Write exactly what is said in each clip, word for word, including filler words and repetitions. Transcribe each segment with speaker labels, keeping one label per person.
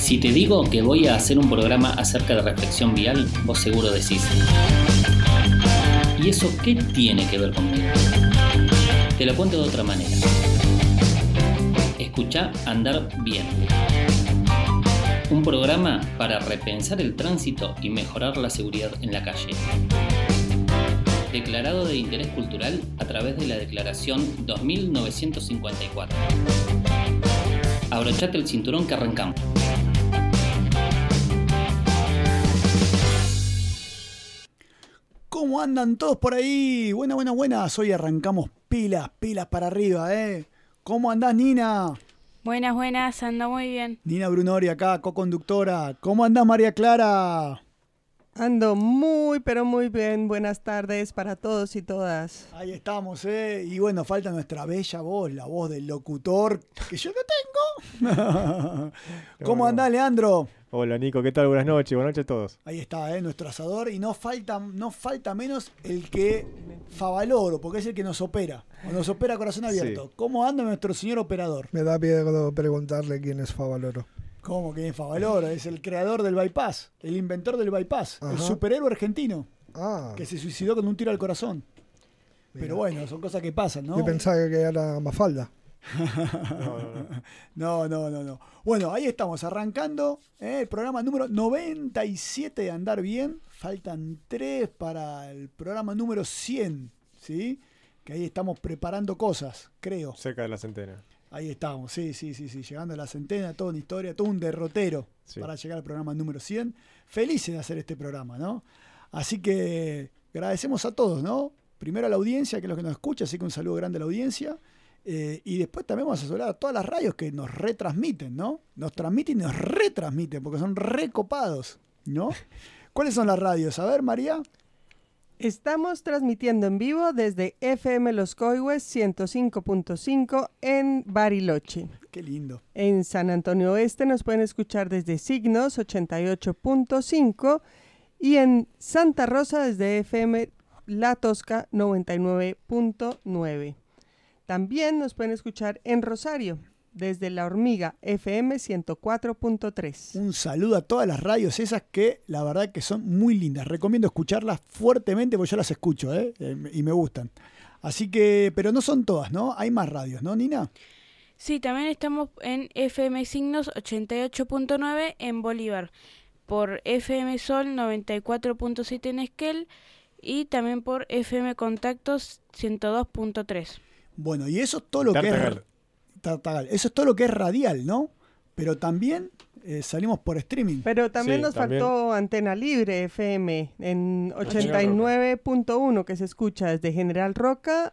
Speaker 1: Si te digo que voy a hacer un programa acerca de reflexión vial, vos seguro decís: ¿y eso qué tiene que ver conmigo? Te lo cuento de otra manera. Escuchá Andar Bien. Un programa para repensar el tránsito y mejorar la seguridad en la calle. Declarado de interés cultural a través de la Declaración dos mil novecientos cincuenta y cuatro. Abrochate el cinturón que arrancamos.
Speaker 2: ¿Cómo andan todos por ahí? Buenas, buenas, buenas. Hoy arrancamos pilas, pilas para arriba, ¿eh? ¿Cómo andás, Nina?
Speaker 3: Buenas, buenas, ando muy bien.
Speaker 2: Nina Brunori acá, co-conductora. ¿Cómo andás, María Clara?
Speaker 4: Ando muy, pero muy bien. Buenas tardes para todos y todas.
Speaker 2: Ahí estamos, ¿eh? Y bueno, falta nuestra bella voz, la voz del locutor, que yo no tengo. ¿Cómo
Speaker 5: no,
Speaker 2: andás,
Speaker 5: no.
Speaker 2: Leandro?
Speaker 5: Hola, Nico, ¿qué tal? Buenas noches, buenas noches a todos.
Speaker 2: Ahí está, ¿eh? Nuestro asador. Y no falta, no falta menos el que Favaloro, porque es el que nos opera. O nos opera a corazón abierto.
Speaker 5: Sí.
Speaker 2: ¿Cómo anda nuestro señor operador?
Speaker 6: Me da miedo preguntarle quién es Favaloro.
Speaker 2: ¿Cómo que es Favaloro? Es el creador del bypass, el inventor del bypass,
Speaker 6: Ajá.
Speaker 2: el superhéroe argentino
Speaker 6: Ah,
Speaker 2: que se suicidó con un tiro al corazón.
Speaker 6: mira.
Speaker 2: Pero bueno, son cosas que pasan, ¿no?
Speaker 6: Yo pensaba que era Mafalda.
Speaker 5: No, no, no.
Speaker 2: No, no, no, no. Bueno, ahí estamos, arrancando ¿eh? el programa número noventa y siete de Andar Bien. Faltan tres para el programa número cien, ¿sí? Que ahí estamos preparando cosas, creo.
Speaker 5: Cerca de la centena.
Speaker 2: Ahí estamos, sí, sí, sí, sí, llegando a la centena, toda una historia, todo un derrotero
Speaker 5: Sí.
Speaker 2: para llegar al programa número cien. Felices de hacer este programa, ¿no? Así que agradecemos a todos, ¿no? Primero a la audiencia, que es lo que nos escucha, así que un saludo grande a la audiencia. Eh, y después también vamos a saludar a todas las radios que nos retransmiten, ¿no? Nos transmiten y nos retransmiten, porque son recopados, ¿no? ¿Cuáles son las radios? A ver, María.
Speaker 4: Estamos transmitiendo en vivo desde F M Los Coihues ciento cinco punto cinco en Bariloche.
Speaker 2: Qué lindo.
Speaker 4: En San Antonio Oeste nos pueden escuchar desde Signos ochenta y ocho punto cinco y en Santa Rosa desde F M La Tosca noventa y nueve punto nueve. También nos pueden escuchar en Rosario desde La Hormiga F M ciento cuatro punto tres.
Speaker 2: Un saludo a todas las radios esas que la verdad que son muy lindas. Recomiendo escucharlas fuertemente porque yo las escucho, ¿eh? Eh, y me gustan. Así que, pero no son todas, ¿no? Hay más radios, ¿no, Nina?
Speaker 3: Sí, también estamos en F M Signos ochenta y ocho punto nueve en Bolívar, por F M Sol noventa y cuatro punto siete en Esquel y también por F M Contactos ciento dos punto tres.
Speaker 2: Bueno, y eso es todo lo
Speaker 5: Tartagal.
Speaker 2: que es Tartagal. Eso es todo lo que es radial, ¿no? Pero también eh, salimos por streaming.
Speaker 4: Pero también
Speaker 5: Sí,
Speaker 4: nos
Speaker 5: también.
Speaker 4: faltó Antena Libre F M en ochenta y nueve punto uno que se escucha desde General Roca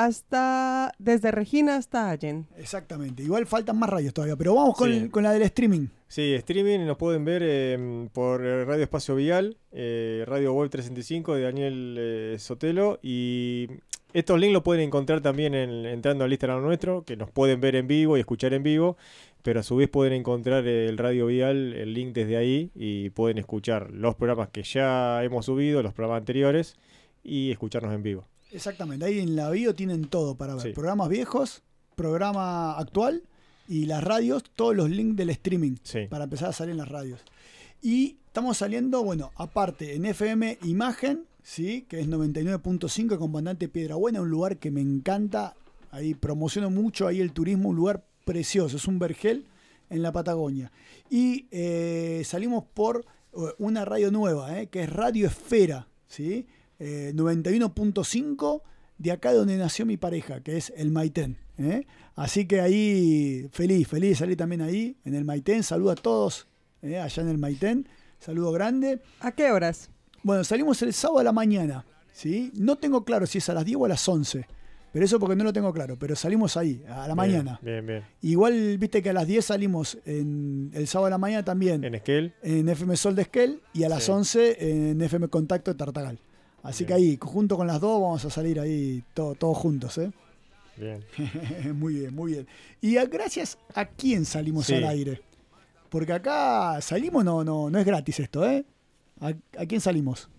Speaker 4: hasta desde Regina hasta Allen.
Speaker 2: Exactamente. Igual faltan más radios todavía, pero vamos con,
Speaker 5: Sí.
Speaker 2: con la del streaming.
Speaker 5: Sí, streaming nos pueden ver eh, por eh, Radio Espacio Vial, eh, Radio Web trescientos sesenta y cinco de Daniel eh, Sotelo, y estos links los pueden encontrar también en, entrando al Instagram nuestro, que nos pueden ver en vivo y escuchar en vivo, pero a su vez pueden encontrar el Radio Vial, el link desde ahí, y pueden escuchar los programas que ya hemos subido, los programas anteriores, y escucharnos en vivo.
Speaker 2: Exactamente. Ahí en la bio tienen todo para ver.
Speaker 5: Sí.
Speaker 2: Programas viejos, programa actual y las radios, todos los links del streaming
Speaker 5: Sí.
Speaker 2: para empezar a salir en las radios. Y estamos saliendo, bueno, aparte en F M Imagen, ¿sí? Que es noventa y nueve punto cinco, Comandante Piedrabuena, un lugar que me encanta. Ahí promociono mucho ahí el turismo, un lugar precioso, es un vergel en la Patagonia. Y eh, salimos por eh, una radio nueva, ¿eh? Que es Radio Esfera, ¿sí? Eh, noventa y uno punto cinco de acá donde nació mi pareja, que es el Maitén, ¿eh? Así que ahí feliz, feliz de salir también ahí en el Maitén. Saludo a todos ¿eh? allá en el Maitén, saludo grande.
Speaker 4: ¿A qué horas?
Speaker 2: Bueno, salimos el sábado a la mañana, ¿sí? No tengo claro si es a las diez o a las once, pero eso porque no lo tengo claro, pero salimos ahí, a la
Speaker 5: Bien,
Speaker 2: mañana.
Speaker 5: Bien, bien.
Speaker 2: Igual, viste que a las diez salimos en el sábado a la mañana también
Speaker 5: En Esquel.
Speaker 2: en F M Sol de Esquel y a las
Speaker 5: Sí.
Speaker 2: once en F M Contacto de Tartagal. Así
Speaker 5: Bien.
Speaker 2: que ahí, junto con las dos, vamos a salir ahí todo- todos juntos, ¿eh?
Speaker 5: Bien.
Speaker 2: Muy bien, muy bien. ¿Y a- gracias a quién salimos
Speaker 5: Sí.
Speaker 2: al aire? Porque acá salimos, no, no, no es gratis esto, ¿eh? ¿A, a quién salimos?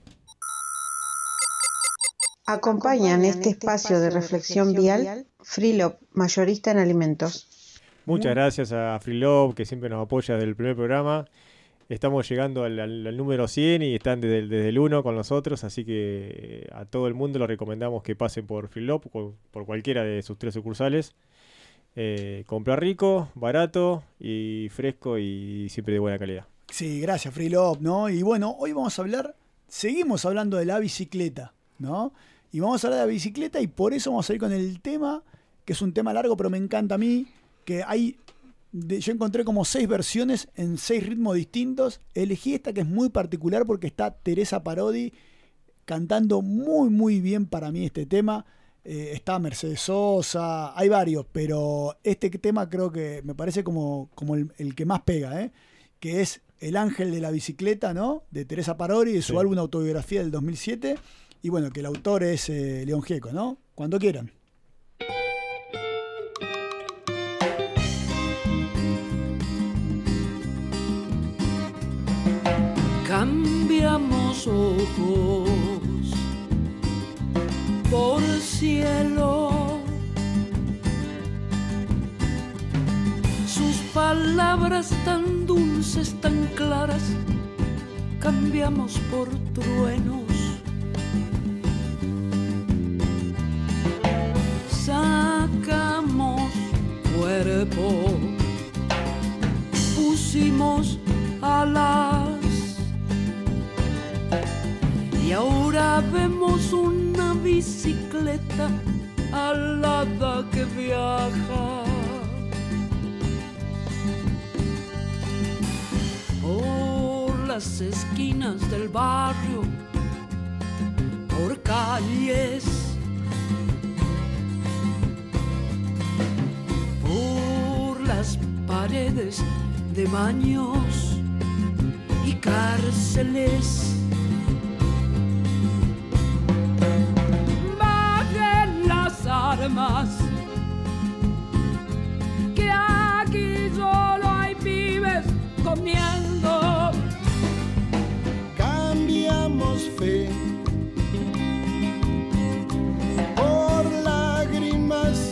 Speaker 7: Acompañan este espacio de reflexión vial Freelop, mayorista en alimentos.
Speaker 5: Muchas
Speaker 2: Muy-
Speaker 5: gracias a Freelove, que siempre nos apoya desde el primer programa. Estamos llegando al, al- al número cien y están desde, el- desde el uno con nosotros, así que eh, a todo el mundo le recomendamos que pasen por Freelove, por, por cualquiera de sus tres sucursales. Eh, comprar rico, barato y fresco y siempre de buena calidad.
Speaker 2: Sí, gracias, Freelove, ¿no? Y bueno, hoy vamos a hablar, seguimos hablando de la bicicleta, ¿no? Y vamos a hablar de la bicicleta y por eso vamos a ir con el tema, que es un tema largo, pero me encanta a mí, que hay, de- yo encontré como seis versiones en seis ritmos distintos. Elegí esta que es muy particular porque está Teresa Parodi cantando muy, muy bien para mí este tema. Eh, está Mercedes Sosa, hay varios, pero este tema creo que me parece como, como el, el que más pega, ¿eh? Que es El Ángel de la Bicicleta, ¿no? De Teresa Parodi, de su
Speaker 5: Sí.
Speaker 2: álbum Autobiografía del dos mil siete. Y bueno, que el autor es eh, León Gieco, ¿no? Cuando quieran.
Speaker 7: Cambiamos ojos por cielo, sus palabras tan dulces, tan claras, cambiamos por truenos. Sacamos cuerpo, pusimos alas y ahora vemos una bicicleta alada que viaja por las esquinas del barrio, por calles, por las paredes de baños y cárceles. Bajen las armas, que aquí solo hay pibes comiendo.
Speaker 8: Cambiamos fe por lágrimas,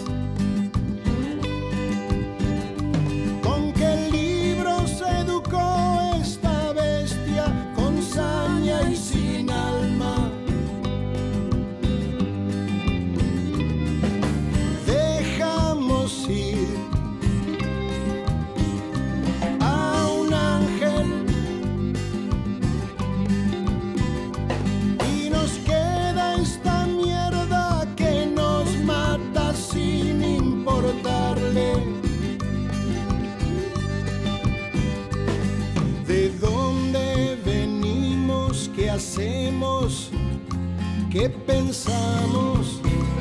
Speaker 8: con que el libro se educó esta bestia con saña y sin alma. Dejamos ir a un ángel y nos queda esta mierda que nos mata sin importarle de dónde venimos, qué hacemos, qué pensamos,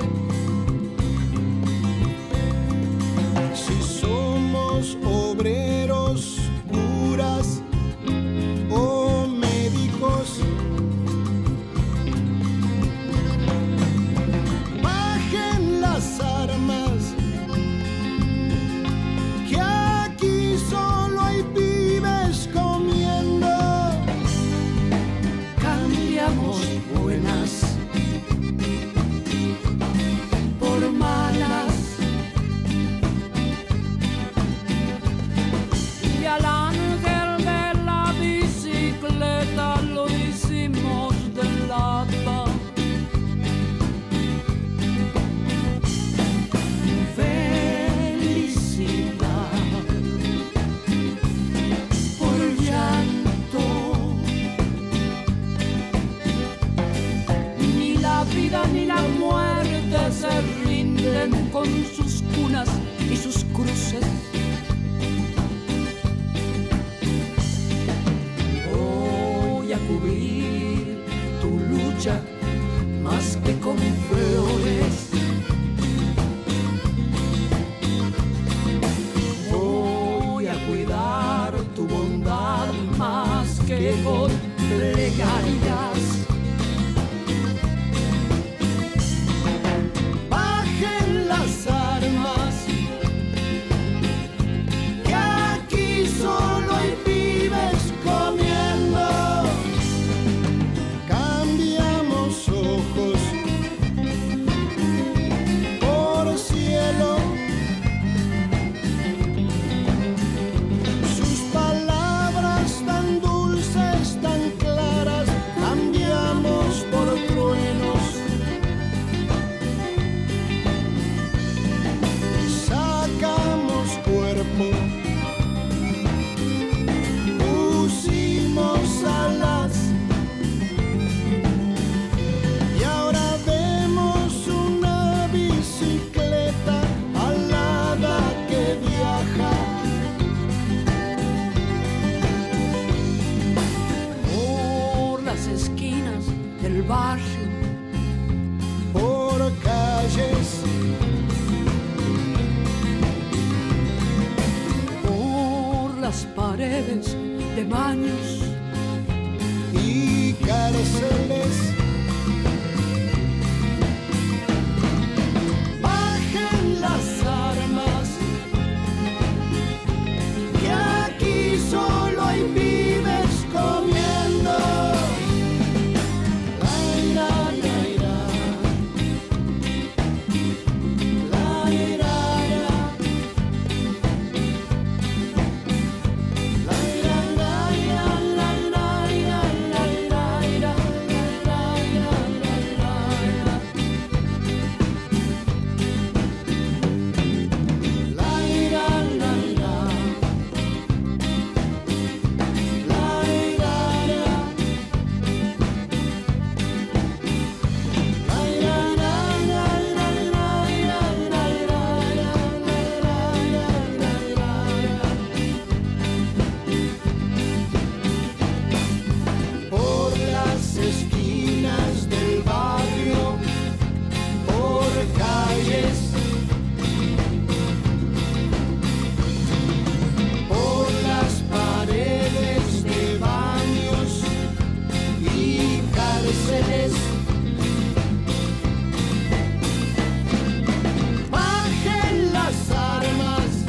Speaker 8: si somos obreros, curas o médicos. Bajen las armas, que aquí solo hay pibes comiendo.
Speaker 7: Cambiamos buenas por malas y al ángel de la bicicleta lo hicimos de lata. Felicidad por llanto, ni la vida ni la muerte se rinden con sus cunas y sus cruces. Voy a cubrir tu lucha más que con flores. Voy a cuidar tu bondad más que con plegarias.
Speaker 8: Bajen las armas, que aquí solo hay pibes comiendo. Cambiamos ojos por cielo,
Speaker 7: las paredes de baños
Speaker 8: y cárceles. Bajen las armas, que aquí solo hay pibes comiendo. La, la, la, la. La, la, la. Por las esquinas del barrio, por calles, por las paredes de baños y cárceles. Bajen las armas,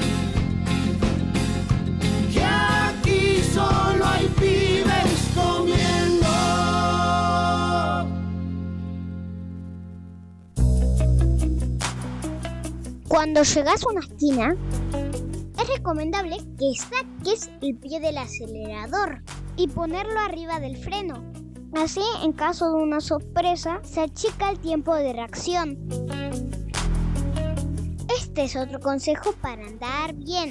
Speaker 8: que aquí solo hay pibes comiendo.
Speaker 9: Cuando llegas a una esquina, es recomendable que saques el pie del acelerador y ponerlo arriba del freno. Así, en caso de una sorpresa, se achica el tiempo de reacción. Este es otro consejo para andar bien.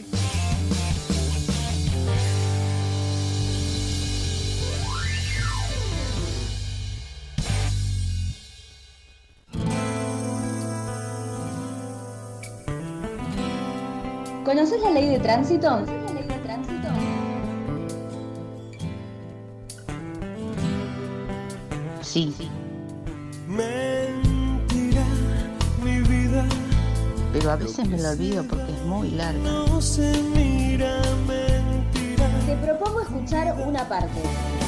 Speaker 10: ¿Conoces la ley de tránsito? ¿Conoces la ley de tránsito?
Speaker 11: Sí.
Speaker 8: Mentira, mi vida.
Speaker 11: Pero a veces me lo olvido porque es muy larga.
Speaker 8: No se mira, mentira.
Speaker 10: Te propongo escuchar una parte.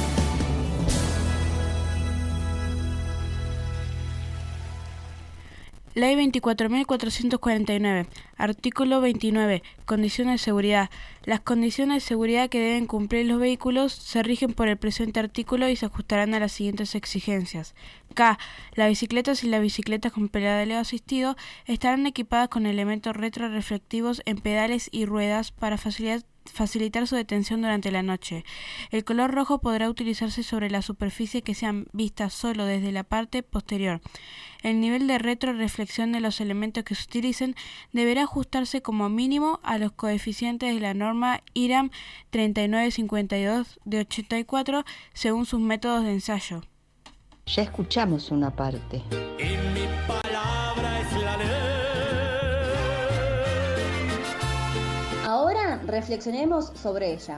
Speaker 3: Ley veinticuatro mil cuatrocientos cuarenta y nueve, artículo veintinueve, condiciones de seguridad. Las condiciones de seguridad que deben cumplir los vehículos se rigen por el presente artículo y se ajustarán a las siguientes exigencias. K. Las bicicletas y las bicicletas con pedaleo asistido estarán equipadas con elementos retroreflectivos en pedales y ruedas para facilitar facilitar su detención durante la noche. El color rojo podrá utilizarse sobre la superficie que sean vistas solo desde la parte posterior. El nivel de retroreflexión de los elementos que se utilicen deberá ajustarse como mínimo a los coeficientes de la norma I R A M treinta y nueve cincuenta y dos de ochenta y cuatro según sus métodos de ensayo.
Speaker 11: Ya escuchamos una parte.
Speaker 8: Y mi palabra es la ley.
Speaker 10: Ahora reflexionemos sobre ella.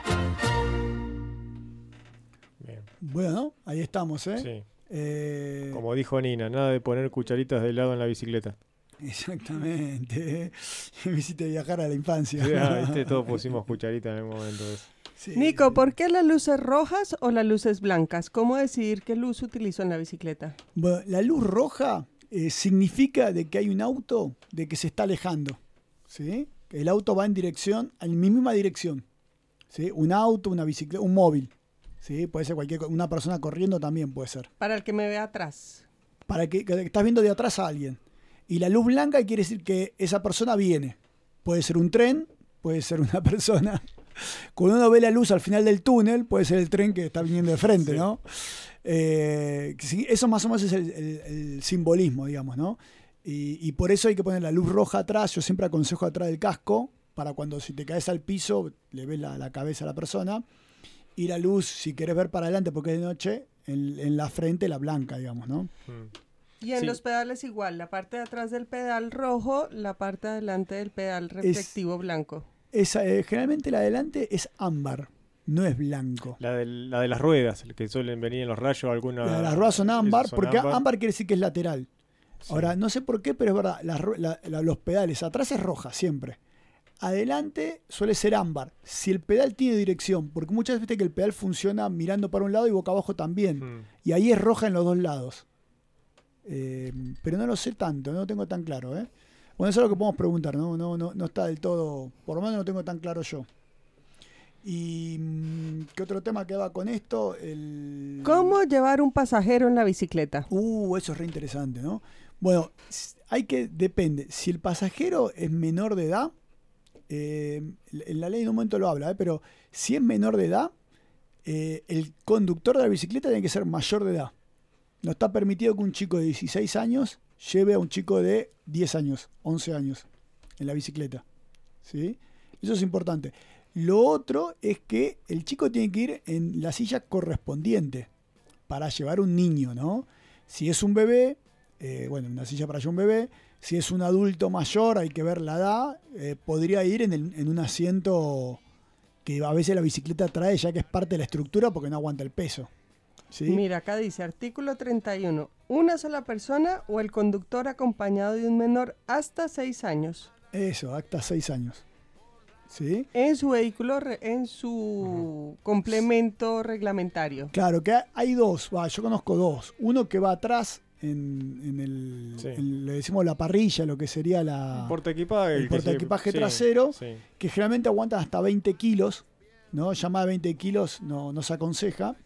Speaker 5: Bien.
Speaker 2: Bueno, ahí estamos, ¿eh?
Speaker 5: Sí.
Speaker 2: Eh,
Speaker 5: Como dijo Nina, nada de poner cucharitas de helado en la bicicleta.
Speaker 2: Exactamente. Me hiciste viajar a la infancia.
Speaker 5: Sí, ah, ¿viste? Todos pusimos cucharitas en algún momento de eso.
Speaker 2: Sí.
Speaker 4: Nico, ¿por qué las luces rojas o las luces blancas? ¿Cómo decidir qué luz utilizo en la bicicleta?
Speaker 2: Bueno, la luz roja eh, significa de que hay un auto de que se está alejando, ¿sí? Que el auto va en dirección, en mi misma dirección, ¿sí? Un auto, una bicicleta, un móvil, ¿sí? Puede ser cualquier, una persona corriendo también puede ser.
Speaker 4: Para el que me vea atrás.
Speaker 2: Para que, que estás viendo de atrás a alguien. Y la luz blanca quiere decir que esa persona viene. Puede ser un tren, puede ser una persona. Cuando uno ve la luz al final del túnel, puede ser el tren que está viniendo de frente, sí. ¿No? Eh, eso más o menos es el, el, el simbolismo, digamos, ¿no? Y, y por eso hay que poner la luz roja atrás. Yo siempre aconsejo atrás del casco, para cuando si te caes al piso, le ves la, la cabeza a la persona. Y la luz, si querés ver para adelante porque es de noche, en, en la frente la blanca, digamos, ¿no?
Speaker 4: Y en
Speaker 2: Sí.
Speaker 4: los pedales igual, la parte de atrás del pedal rojo, la parte de adelante del pedal reflectivo
Speaker 2: Es-
Speaker 4: blanco.
Speaker 2: Esa, eh, generalmente la de adelante es ámbar, no es blanco.
Speaker 5: La de, la de las ruedas, que suelen venir en los rayos, alguna.
Speaker 2: La- las ruedas son ámbar,
Speaker 5: son
Speaker 2: porque
Speaker 5: ámbar.
Speaker 2: ámbar quiere decir que es lateral.
Speaker 5: Sí.
Speaker 2: Ahora, no sé por qué, pero es verdad, las ru- la- la- los pedales atrás es roja siempre. adelante suele ser ámbar. Si el pedal tiene dirección, porque muchas veces que el pedal funciona mirando para un lado y boca abajo también.
Speaker 5: Mm.
Speaker 2: Y ahí es roja en los dos lados. Eh, pero no lo sé tanto, no lo tengo tan claro. ¿eh? Bueno, eso es lo que podemos preguntar, ¿no? No, no, no está del todo, por lo menos no lo tengo tan claro yo. ¿Y qué otro tema que va con esto? El...
Speaker 4: ¿Cómo llevar un pasajero en la bicicleta?
Speaker 2: Uh, eso es re interesante, ¿no? Bueno, hay que, depende. Si el pasajero es menor de edad, eh, en la ley en un momento lo habla, ¿eh? Pero si es menor de edad, eh, el conductor de la bicicleta tiene que ser mayor de edad. No está permitido que un chico de dieciséis años lleve a un chico de diez años, once años en la bicicleta. ¿Sí? Eso es importante. Lo otro es que el chico tiene que ir en la silla correspondiente para llevar un niño, ¿no? Si es un bebé, eh, bueno, una silla para llevar un bebé. Si es un adulto mayor, hay que ver la edad, eh, podría ir en, el, en un asiento que a veces la bicicleta trae, ya que es parte de la estructura porque no aguanta el peso. ¿Sí?
Speaker 4: Mira, acá dice, artículo treinta y uno, una sola persona o el conductor acompañado de un menor hasta seis años.
Speaker 2: Eso, hasta seis años. ¿Sí?
Speaker 4: En su vehículo, en su uh-huh. complemento reglamentario.
Speaker 2: Claro, que hay dos, va, yo conozco dos. Uno que va atrás en, en el,
Speaker 5: sí.
Speaker 2: en, le decimos la parrilla, lo que sería la,
Speaker 5: el portaequipaje,
Speaker 2: el portaequipaje
Speaker 5: sí,
Speaker 2: trasero,
Speaker 5: sí.
Speaker 2: que generalmente aguantan hasta veinte kilos, ¿no? Ya más de veinte kilos no, no se aconseja.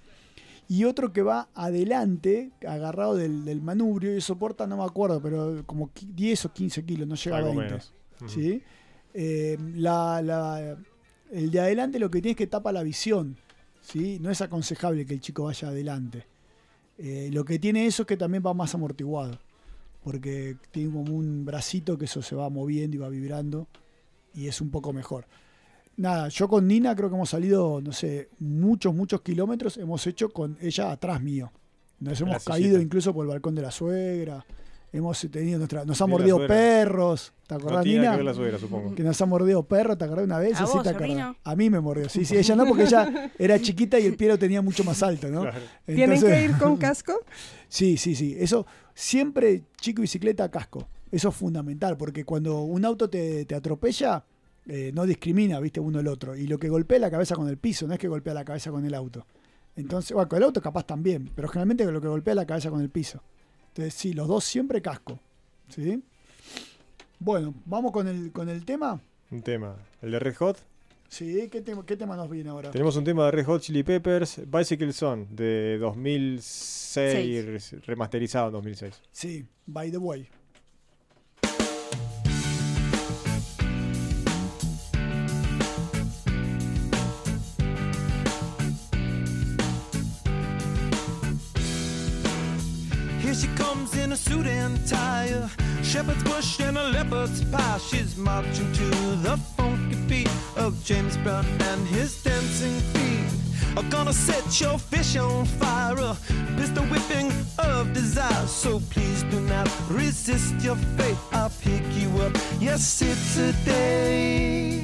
Speaker 2: Y otro que va adelante, agarrado del, del manubrio, y soporta, no me acuerdo, pero como diez o quince kilos, no llega
Speaker 5: Algo
Speaker 2: a veinte.
Speaker 5: Menos. Uh-huh.
Speaker 2: ¿Sí? Eh, la, la, el de adelante lo que tiene es que tapa la visión, ¿sí? No es aconsejable que el chico vaya adelante. Eh, lo que tiene eso es que también va más amortiguado, porque tiene como un bracito que eso se va moviendo y va vibrando y es un poco mejor. Nada, yo con Nina creo que hemos salido, no sé, muchos, muchos kilómetros hemos hecho con ella atrás mío. Nos hemos
Speaker 5: La
Speaker 2: caído
Speaker 5: sillita.
Speaker 2: incluso por el balcón de la suegra. Hemos tenido nuestra, nos ha
Speaker 5: Sí,
Speaker 2: mordido
Speaker 5: la suegra.
Speaker 2: perros. ¿Te acordás,
Speaker 5: No tiene
Speaker 2: Nina?
Speaker 5: nada que ver la suegra, supongo.
Speaker 2: Que nos ha mordido perros, ¿te acordás una vez?
Speaker 3: ¿A
Speaker 2: Sí,
Speaker 3: vos,
Speaker 2: te
Speaker 3: a mí
Speaker 2: acordás.
Speaker 3: no?
Speaker 2: A mí me mordió. Sí, sí, ella no, porque ella era chiquita y el pie lo tenía mucho más alto, ¿no?
Speaker 5: Claro.
Speaker 4: ¿Tienen
Speaker 2: Entonces-
Speaker 4: que ir con casco?
Speaker 2: Sí, sí, sí. Eso siempre, chico y bicicleta, casco. Eso es fundamental, porque cuando un auto te, te atropella, eh, no discrimina, viste, uno el otro. Y lo que golpea la cabeza con el piso, no es que golpea la cabeza con el auto. Entonces, bueno, con el auto capaz también, pero generalmente lo que golpea la cabeza con el piso. Entonces, sí, los dos siempre casco. ¿Sí? Bueno, vamos con el, con el tema.
Speaker 5: Un tema. El de Red Hot.
Speaker 2: Sí, ¿qué, tema ¿qué tema nos viene ahora?
Speaker 5: Tenemos un tema de Red Hot Chili Peppers, Bicycle Song, de dos mil seis,
Speaker 3: Seis.
Speaker 5: remasterizado en dos mil seis.
Speaker 2: Sí, By the Way.
Speaker 12: Here she comes in a suit and tie, a shepherd's bush and a leopard's pie. She's marching to the funky beat of James Brown and his dancing feet. I'm gonna set your fish on fire, a pistol whipping of desire. So please do not resist your fate. I'll pick you up, yes, it's a day.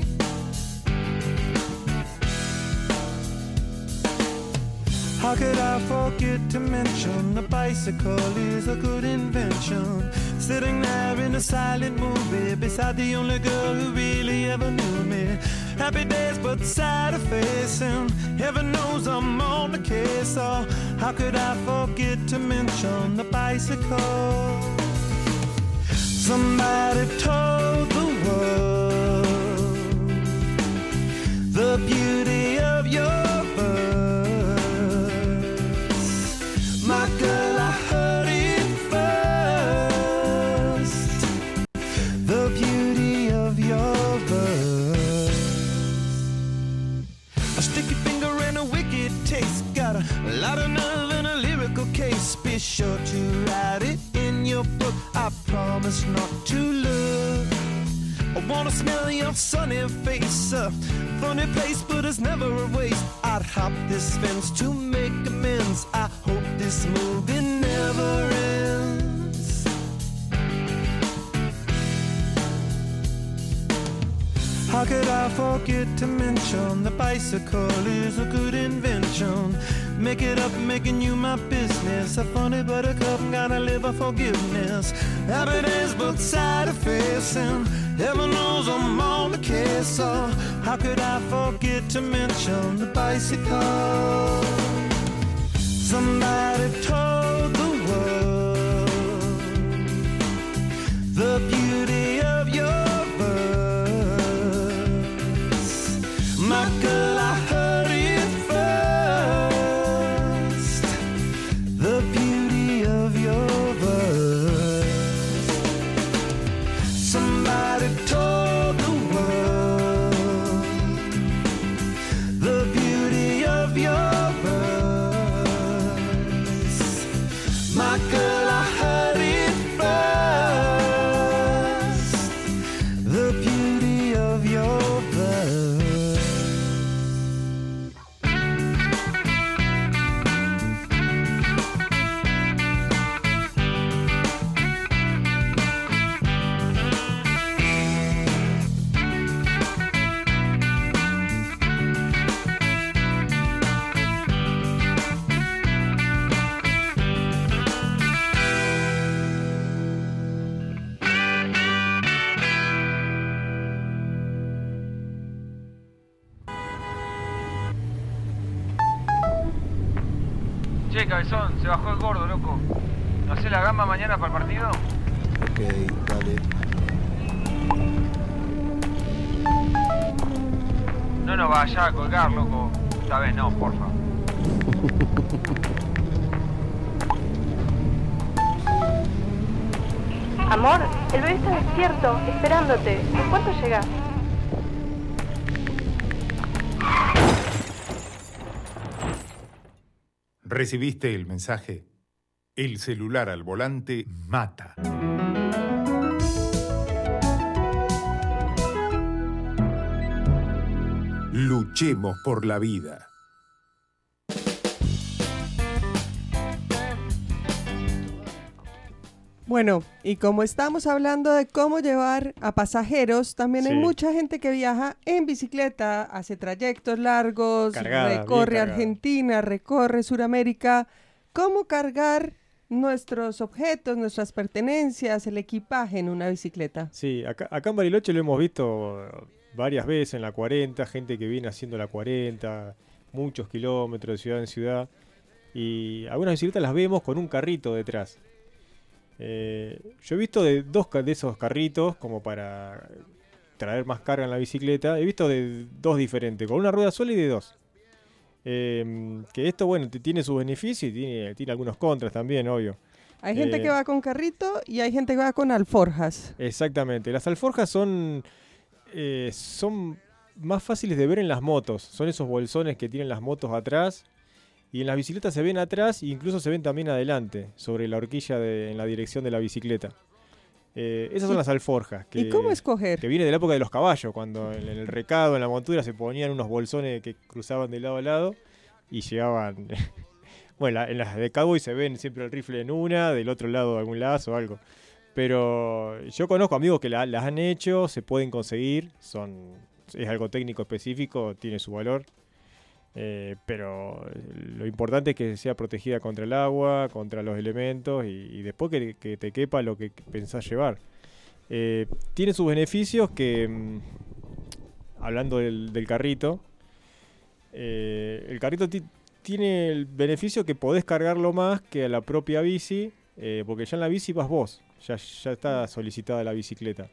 Speaker 12: How could I forget to mention the bicycle is a good invention? Sitting there in a silent movie beside the only girl who really ever knew me. Happy days but sad of face, and heaven knows I'm on the case. So how could I forget to mention the bicycle? Somebody told the world the beauty of your my girl, I heard it first. The beauty of your verse. A sticky finger and a wicked taste. Got a lot of nerve and a lyrical case. Be sure to write it in your book. I promise not to look. I wanna smell your sunny face. A funny place, but it's never a waste. I'd hop this fence to make amends. I hope this movie never ends. How could I forget to mention the bicycle is a good invention? Make it up, making you my business. A funny buttercup, gotta live a forgiveness. Happy days, both side of facing. Heaven knows I'm on the case, so how could I forget to mention the bicycle? Somebody told the world the beauty of your verse. My girl, I heard it first. The beauty of your verse. Somebody told the world the beauty of your verse. My girl, I heard it first. The beauty of your verse.
Speaker 13: Che, cabezón, se bajó el gordo, loco. ¿No hace la gamba mañana para el partido?
Speaker 8: Ok, dale.
Speaker 13: No nos vaya a colgar, loco. Esta vez no, porfa.
Speaker 14: Amor, el bebé está despierto, esperándote. ¿En cuánto llegás?
Speaker 15: ¿Recibiste el mensaje? El celular al volante mata. Luchemos por la vida.
Speaker 4: Bueno, y como estamos hablando de cómo llevar a pasajeros, también
Speaker 5: Sí.
Speaker 4: hay mucha gente que viaja en bicicleta, hace trayectos largos,
Speaker 5: Cargada,
Speaker 4: recorre
Speaker 5: bien cargada.
Speaker 4: Argentina, recorre Sudamérica. ¿Cómo cargar nuestros objetos, nuestras pertenencias, el equipaje en una bicicleta?
Speaker 5: Sí, acá, acá en Bariloche lo hemos visto varias veces en la cuarenta, gente que viene haciendo la cuarenta, muchos kilómetros de ciudad en ciudad, y algunas bicicletas las vemos con un carrito detrás. Eh, yo he visto de dos ca- de esos carritos como para traer más carga en la bicicleta. He visto de dos diferentes, con una rueda sola y de dos. Eh, que esto, bueno, t- tiene sus beneficios y tiene, tiene algunos contras también, obvio.
Speaker 4: Hay gente
Speaker 5: Eh,
Speaker 4: que va con carrito y hay gente que va con alforjas.
Speaker 5: Exactamente. Las alforjas son, eh, son más fáciles de ver en las motos. Son esos bolsones que tienen las motos atrás. Y en las bicicletas se ven atrás e incluso se ven también adelante, sobre la horquilla de, en la dirección de la bicicleta. Eh, esas son
Speaker 4: ¿Y-
Speaker 5: las alforjas. Que,
Speaker 4: ¿Y cómo escoger?
Speaker 5: Que viene de la época de los caballos, cuando en el recado, en la montura, se ponían unos bolsones que cruzaban de lado a lado y llegaban... bueno, la- en las de cowboy se ven siempre el rifle en una, del otro lado algún lazo o algo. Pero yo conozco amigos que la- las han hecho, se pueden conseguir, son es algo técnico específico, tiene su valor. Eh, pero lo importante es que sea protegida contra el agua, contra los elementos y, y después que, que te quepa lo que pensás llevar. Eh, tiene sus beneficios que, mm, hablando del, del carrito, eh, el carrito ti- tiene el beneficio que podés cargarlo más que a la propia bici, eh, porque ya en la bici vas vos, ya, ya está solicitada la bicicleta.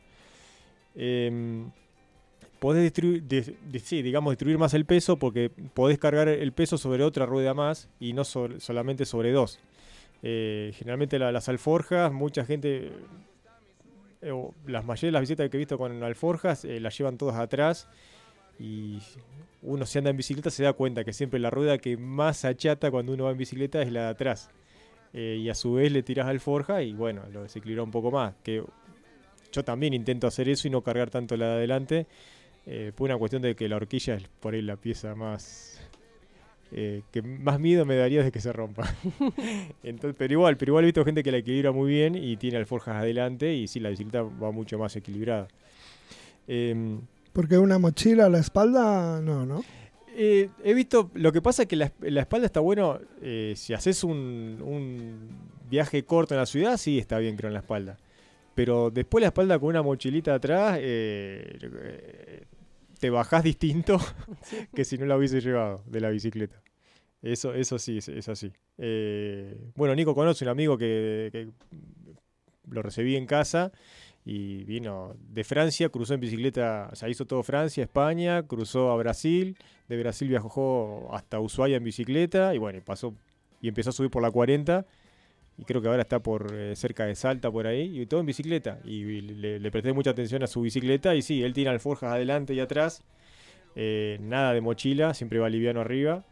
Speaker 5: Eh, Podés distribuir, de- de- sí, digamos, distribuir más el peso porque podés cargar el peso sobre otra rueda más y no sobre- solamente sobre dos. Eh, generalmente la- las alforjas, mucha gente, eh, o las mayores de las bicicletas que he visto con alforjas, eh, las llevan todas atrás y uno si anda en bicicleta se da cuenta que siempre la rueda que más achata cuando uno va en bicicleta es la de atrás. Eh, y a su vez le tirás alforja y bueno, lo desequilibra un poco más. Que yo también intento hacer eso y no cargar tanto la de adelante. Eh, por una cuestión de que la horquilla es por ahí la pieza más eh, que más miedo me daría de que se rompa. Entonces, pero igual, pero igual he visto gente que la equilibra muy bien y tiene alforjas adelante y sí, la bicicleta va mucho más equilibrada. Eh,
Speaker 6: Porque una mochila a la espalda, no, ¿no?
Speaker 5: Eh, he visto, lo que pasa es que la, la espalda está bueno, eh, si haces un, un viaje corto en la ciudad, sí está bien creo en la espalda. Pero después la espalda con una mochilita atrás, eh, eh, te bajás distinto que si no la hubiese llevado de la bicicleta. Eso, eso sí, es, es así. Eh, bueno, Nico conoce un amigo que, que lo recibí en casa y vino de Francia, cruzó en bicicleta, o sea, hizo todo Francia, España, cruzó a Brasil, de Brasil viajó hasta Ushuaia en bicicleta y bueno, y pasó y empezó a subir por la cuarenta y creo que ahora está por eh, cerca de Salta por ahí y todo en bicicleta y, y le, le presté mucha atención a su bicicleta y sí, él tiene alforjas adelante y atrás, eh, nada de mochila, siempre va liviano arriba.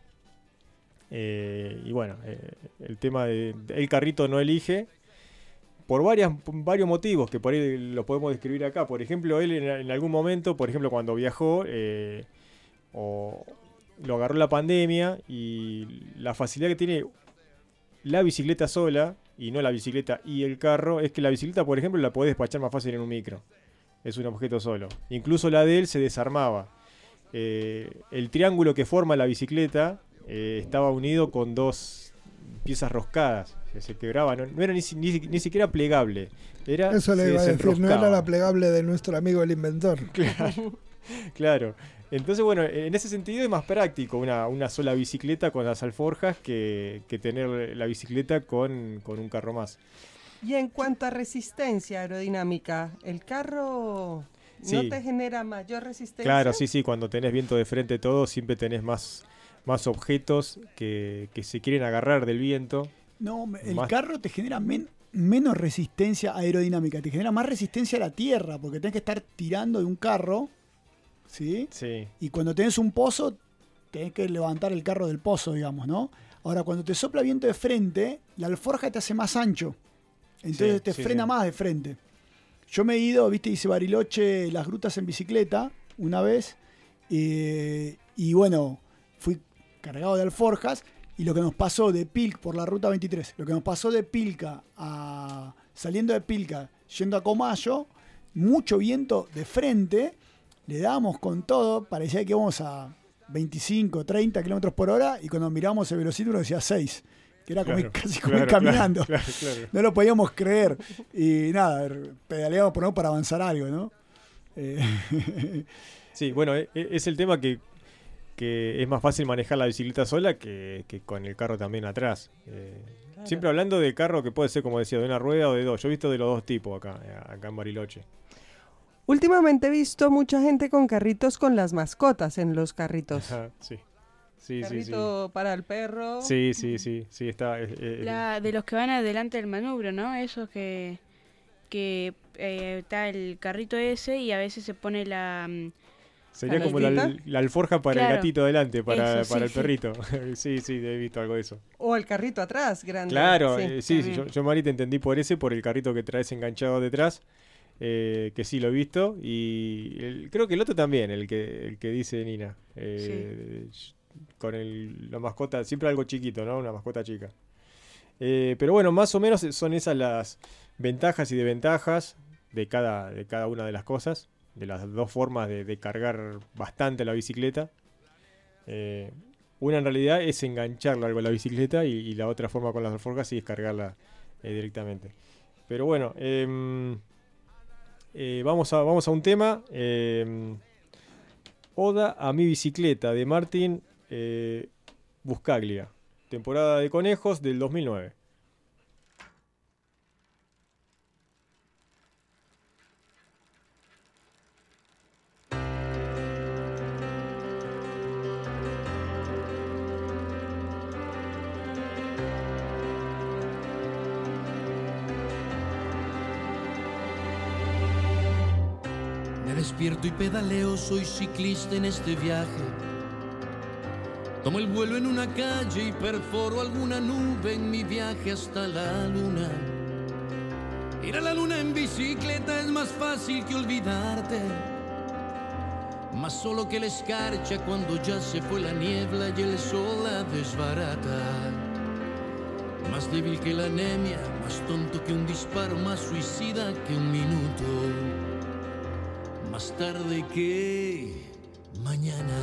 Speaker 5: Eh, y bueno, eh, el tema de el carrito no elige por varias, varios motivos que por ahí lo podemos describir acá. Por ejemplo, él en, en algún momento, por ejemplo, cuando viajó, eh, o lo agarró la pandemia y la facilidad que tiene la bicicleta sola y no la bicicleta y el carro es que la bicicleta, por ejemplo, la podés despachar más fácil en un micro. Es un objeto solo. Incluso la de él se desarmaba. Eh, el triángulo que forma la bicicleta eh, estaba unido con dos piezas roscadas. Se quebraba, no, no era ni, ni, ni siquiera plegable. Era,
Speaker 6: Eso le iba a decir, no era la plegable de nuestro amigo el inventor.
Speaker 5: Claro, claro. Entonces, bueno, en ese sentido es más práctico una, una sola bicicleta con las alforjas que, que tener la bicicleta con, con un carro más.
Speaker 4: Y en cuanto a resistencia aerodinámica, ¿el carro
Speaker 5: sí.
Speaker 4: no te genera mayor resistencia?
Speaker 5: Claro, sí, sí, cuando tenés viento de frente todo, siempre tenés más, más objetos que, que se quieren agarrar del viento.
Speaker 2: No, el
Speaker 5: más...
Speaker 2: carro te genera men- menos resistencia aerodinámica, te genera más resistencia a la tierra, porque tenés que estar tirando de un carro, ¿sí?
Speaker 5: Sí.
Speaker 2: Y cuando tenés un pozo, tenés que levantar el carro del pozo, digamos, ¿no? Ahora, cuando te sopla viento de frente, la alforja te hace más ancho, entonces
Speaker 5: sí,
Speaker 2: te
Speaker 5: sí,
Speaker 2: frena
Speaker 5: sí.
Speaker 2: más de frente. Yo me he ido, viste, hice Bariloche, las grutas en bicicleta, una vez, eh, y bueno, fui cargado de alforjas. Y lo que nos pasó de Pilca por la ruta veintitrés, lo que nos pasó de Pilca a saliendo de Pilca, yendo a Comayo, mucho viento de frente, le dábamos con todo, parecía que íbamos a veinticinco, treinta kilómetros por hora, y cuando miramos el velocímetro decía seis, que era como
Speaker 5: claro,
Speaker 2: casi como
Speaker 5: claro,
Speaker 2: ir caminando.
Speaker 5: Claro, claro, claro.
Speaker 2: No lo podíamos creer. Y nada, pedaleamos por no para avanzar algo, ¿no? Eh.
Speaker 5: Sí, bueno, es el tema que que es más fácil manejar la bicicleta sola que, que con el carro también atrás. Eh, claro. Siempre hablando de carro que puede ser, como decía, de una rueda o de dos. Yo he visto de los dos tipos acá, acá en Bariloche.
Speaker 4: Últimamente he visto mucha gente con carritos con las mascotas en los carritos.
Speaker 5: Ajá, sí. Sí,
Speaker 4: Carrito
Speaker 5: sí, sí.
Speaker 4: para el perro.
Speaker 5: Sí, sí, sí, sí, está. Eh, eh,
Speaker 3: La, de los que van adelante del manubrio, ¿no? Esos que, que eh, está el carrito ese y a veces se pone la...
Speaker 5: Sería
Speaker 4: ¿La
Speaker 5: como la,
Speaker 4: gatita?
Speaker 5: la alforja para
Speaker 3: Claro.
Speaker 5: el gatito adelante, para,
Speaker 3: Eso,
Speaker 5: para
Speaker 3: sí,
Speaker 5: el perrito. Sí, sí, he visto algo de eso.
Speaker 4: O el carrito atrás, grande.
Speaker 5: Claro,
Speaker 4: Sí.
Speaker 5: eh, sí, sí, yo, yo Mari te entendí por ese, por el carrito que traes enganchado detrás, eh, que sí lo he visto. Y el- creo que el otro también, el que, el que dice Nina. Eh, Con el, la mascota, siempre algo chiquito, ¿no? Una mascota chica. Eh, pero bueno, más o menos son esas las ventajas y desventajas de cada, de cada una de las cosas. De las dos formas de, de cargar bastante la bicicleta. Eh, una en realidad es engancharlo algo a la bicicleta y, y la otra forma con las alforjas sí es cargarla eh, directamente. Pero bueno, eh, eh, vamos, a, vamos a un tema. Eh, Oda a mi bicicleta de Martín eh, Buscaglia. Temporada de conejos del dos mil nueve.
Speaker 7: Me despierto y pedaleo, soy ciclista en este viaje. Tomo el vuelo en una calle y perforo alguna nube en mi viaje hasta la luna. Ir a la luna en bicicleta es más fácil que olvidarte. Más solo que la escarcha cuando ya se fue la niebla y el sol la desbarata. Más débil que la anemia, más tonto que un disparo, más suicida que un minuto. más tarde que mañana.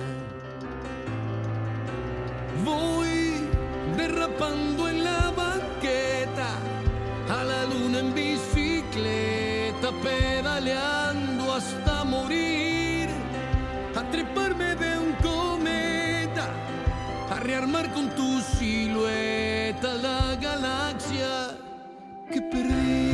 Speaker 7: Voy derrapando en la banqueta, a la luna en bicicleta, pedaleando hasta morir, a treparme de un cometa, a rearmar con tu silueta la galaxia que perdí.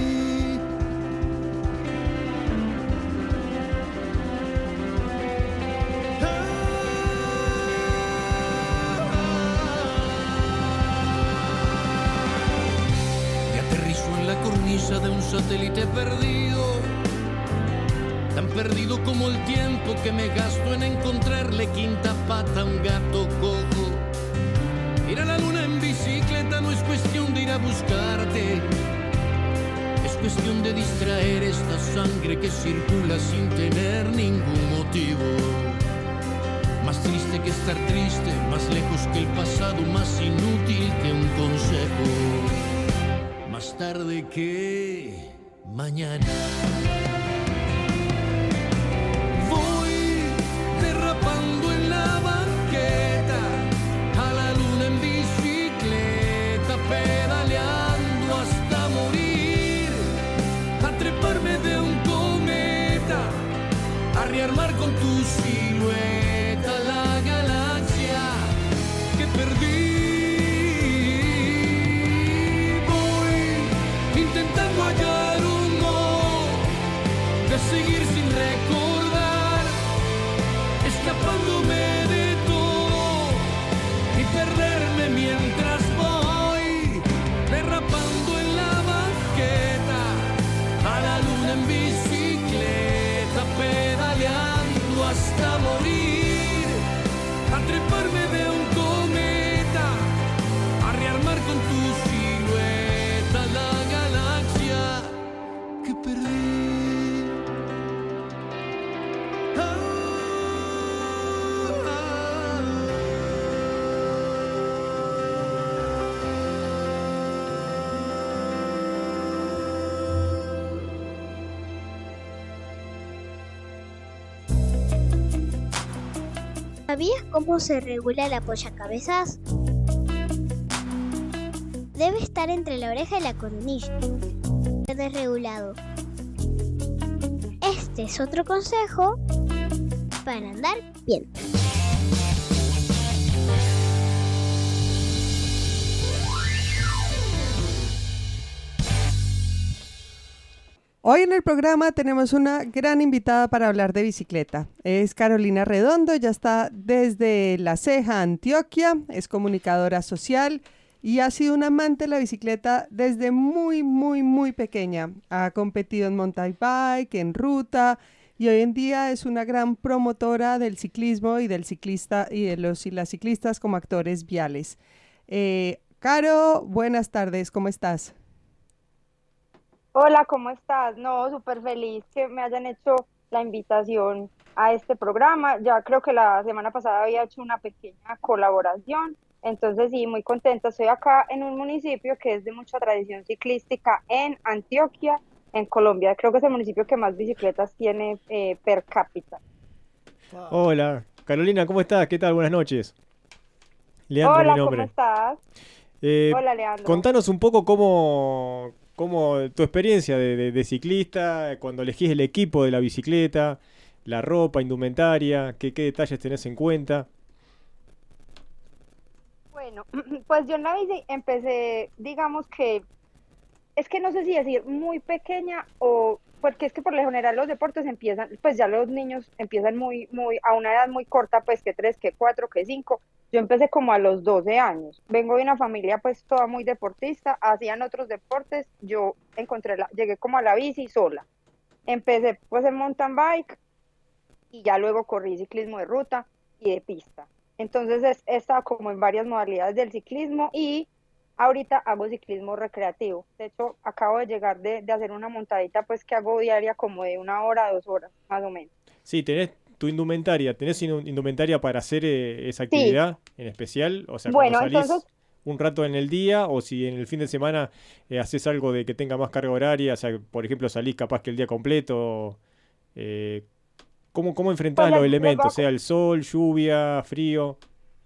Speaker 7: De un satélite perdido, tan perdido como el tiempo que me gasto en encontrarle quinta pata a un gato cojo. Ir a la luna en bicicleta no es cuestión de ir a buscarte, es cuestión de distraer esta sangre que circula sin tener ningún motivo. Más triste que estar triste, más lejos que el pasado, más inútil que un consejo. Más tarde que mañana. Voy derrapando en la banqueta, a la luna en bicicleta, pedaleando hasta morir, a treparme de un cometa, a rearmar con tu silueta la galaxia que perdí. Intentando hallar un modo de seguir sin recordar, escapándome de todo y perderme mientras voy derrapando en la banqueta, a la luna en bicicleta, pedaleando hasta morir, a treparme de un cometa, a rearmar con tu silueta la que perdí. Ah, ah,
Speaker 9: ¿Sabías cómo se regula el apoyacabezas? Debe estar entre la oreja y la coronilla. Desregulado. Este es otro consejo para andar bien.
Speaker 4: Hoy en el programa tenemos una gran invitada para hablar de bicicleta. Es Carolina Redondo, ya está desde La Ceja, Antioquia, es comunicadora social y ha sido una amante de la bicicleta desde muy, muy, muy pequeña. Ha competido en mountain bike, en ruta y hoy en día es una gran promotora del ciclismo y del ciclista y de los y las ciclistas como actores viales. Eh, Caro, buenas tardes, ¿cómo estás?
Speaker 16: Hola, ¿cómo estás? No, súper feliz que me hayan hecho la invitación a este programa. Ya creo que la semana pasada había hecho una pequeña colaboración. Entonces sí, muy contenta. Estoy acá en un municipio que es de mucha tradición ciclística en Antioquia, en Colombia. Creo que es el municipio que más bicicletas tiene eh, per cápita.
Speaker 5: Hola, Carolina, ¿cómo estás? ¿Qué tal? Buenas noches. Leandro,
Speaker 16: Hola,
Speaker 5: mi nombre.
Speaker 16: ¿cómo estás?
Speaker 5: Eh,
Speaker 16: Hola, Leandro.
Speaker 5: Contanos un poco cómo, cómo tu experiencia de, de, de ciclista, cuando elegís el equipo de la bicicleta, la ropa, indumentaria, qué, qué detalles tenés en cuenta.
Speaker 16: Bueno, pues yo en la bici empecé, digamos que, es que no sé si decir muy pequeña o, porque es que por lo general los deportes empiezan, pues ya los niños empiezan muy, muy, a una edad muy corta, pues que tres, que cuatro, que cinco. Yo empecé como a los doce años. Vengo de una familia pues toda muy deportista, hacían otros deportes, yo encontré la, llegué como a la bici sola. Empecé pues en mountain bike y ya luego corrí ciclismo de ruta y de pista. Entonces he estado como en varias modalidades del ciclismo y ahorita hago ciclismo recreativo. De hecho, acabo de llegar de, de hacer una montadita pues que hago diaria como de una hora, dos horas, más o menos.
Speaker 5: Sí, tenés tu indumentaria, ¿tenés indumentaria para hacer eh, esa actividad sí. en especial? O sea,
Speaker 16: bueno,
Speaker 5: cuando salís
Speaker 16: entonces,
Speaker 5: un rato en el día o si en el fin de semana eh, haces algo de que tenga más carga horaria, o sea, por ejemplo, salís capaz que el día completo, Eh, ¿cómo, ¿Cómo enfrentás
Speaker 16: Pues
Speaker 5: los
Speaker 16: les- les
Speaker 5: elementos?
Speaker 16: voy a
Speaker 5: O sea, el sol, lluvia, frío.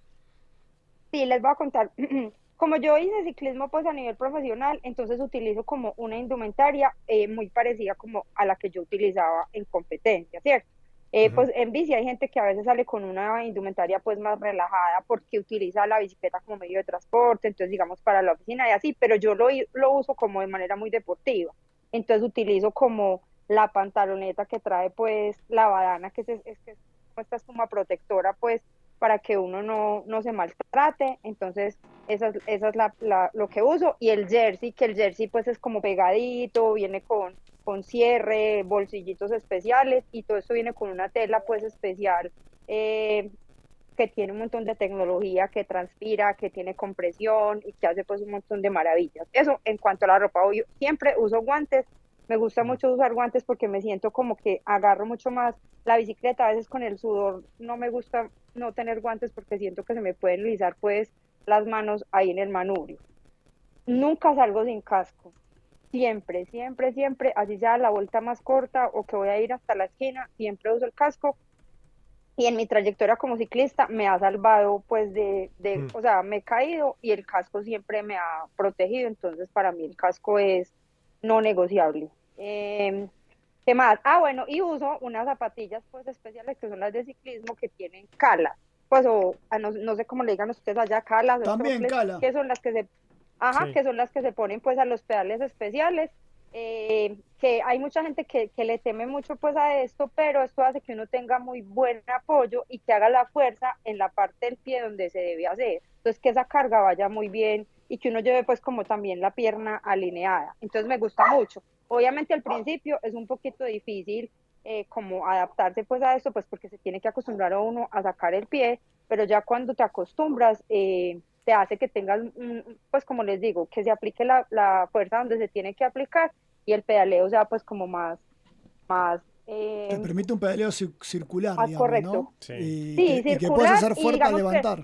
Speaker 16: Sí, les voy a contar. Como yo hice ciclismo pues a nivel profesional, entonces utilizo como una indumentaria eh, muy parecida como a la que yo utilizaba en competencia, ¿cierto? Eh,
Speaker 17: Ujú.
Speaker 16: Pues en bici hay gente que a veces sale con una indumentaria pues más relajada porque utiliza la bicicleta como medio de transporte, entonces digamos para la oficina y así, pero yo lo, i- lo uso como de manera muy deportiva. Entonces utilizo como la pantaloneta que trae pues la badana, que es, es, que es como esta espuma protectora pues para que uno no, no se maltrate. Entonces esa es, esa es la, la- lo que uso. Y el jersey, que el jersey pues es como pegadito, viene con, con cierre, bolsillitos especiales y todo esto viene con una tela pues especial eh, que tiene un montón de tecnología, que transpira, que tiene compresión y que hace pues un montón de maravillas. Eso en cuanto a la ropa, yo siempre uso guantes. Me gusta mucho usar guantes porque me siento como que agarro mucho más la bicicleta. A veces con el sudor no me gusta no tener guantes porque siento que se me pueden lisar pues las manos ahí en el manubrio. Nunca salgo sin casco. Siempre, siempre, siempre, así sea la vuelta más corta o que voy a ir hasta la esquina, siempre uso el casco. Y en mi trayectoria como ciclista me ha salvado pues de, de
Speaker 17: Mm.
Speaker 16: o sea, me he caído y el casco siempre me ha protegido. Entonces para mí el casco es no negociable. Eh, ¿Qué más? Ah, bueno, y uso unas zapatillas pues especiales que son las de ciclismo que tienen calas, pues o ah, no, no sé cómo le digan ustedes allá, calas o
Speaker 2: También
Speaker 16: trocles,
Speaker 2: cala.
Speaker 16: que son las que se, ajá,
Speaker 2: Sí.
Speaker 16: que son las que se ponen pues a los pedales especiales, eh, que hay mucha gente que, que le teme mucho pues a esto, pero esto hace que uno tenga muy buen apoyo y que haga la fuerza en la parte del pie donde se debe hacer, entonces que esa carga vaya muy bien y que uno lleve pues como también la pierna alineada, entonces me gusta mucho. Obviamente al principio es un poquito difícil eh, como adaptarse pues a esto, pues porque se tiene que acostumbrar a uno a sacar el pie, pero ya cuando te acostumbras eh, te hace que tengas, un- pues como les digo, que se aplique la, la fuerza donde se tiene que aplicar y el pedaleo sea pues como más, más, eh,
Speaker 2: Te permite un pedaleo cir- circular,
Speaker 16: más
Speaker 2: digamos,
Speaker 16: correcto.
Speaker 2: ¿no?
Speaker 5: Sí.
Speaker 2: Y,
Speaker 16: Sí,
Speaker 2: que, y que puedas
Speaker 16: circular
Speaker 2: hacer
Speaker 16: y
Speaker 2: fuerza al
Speaker 16: digamos que-
Speaker 2: levantar,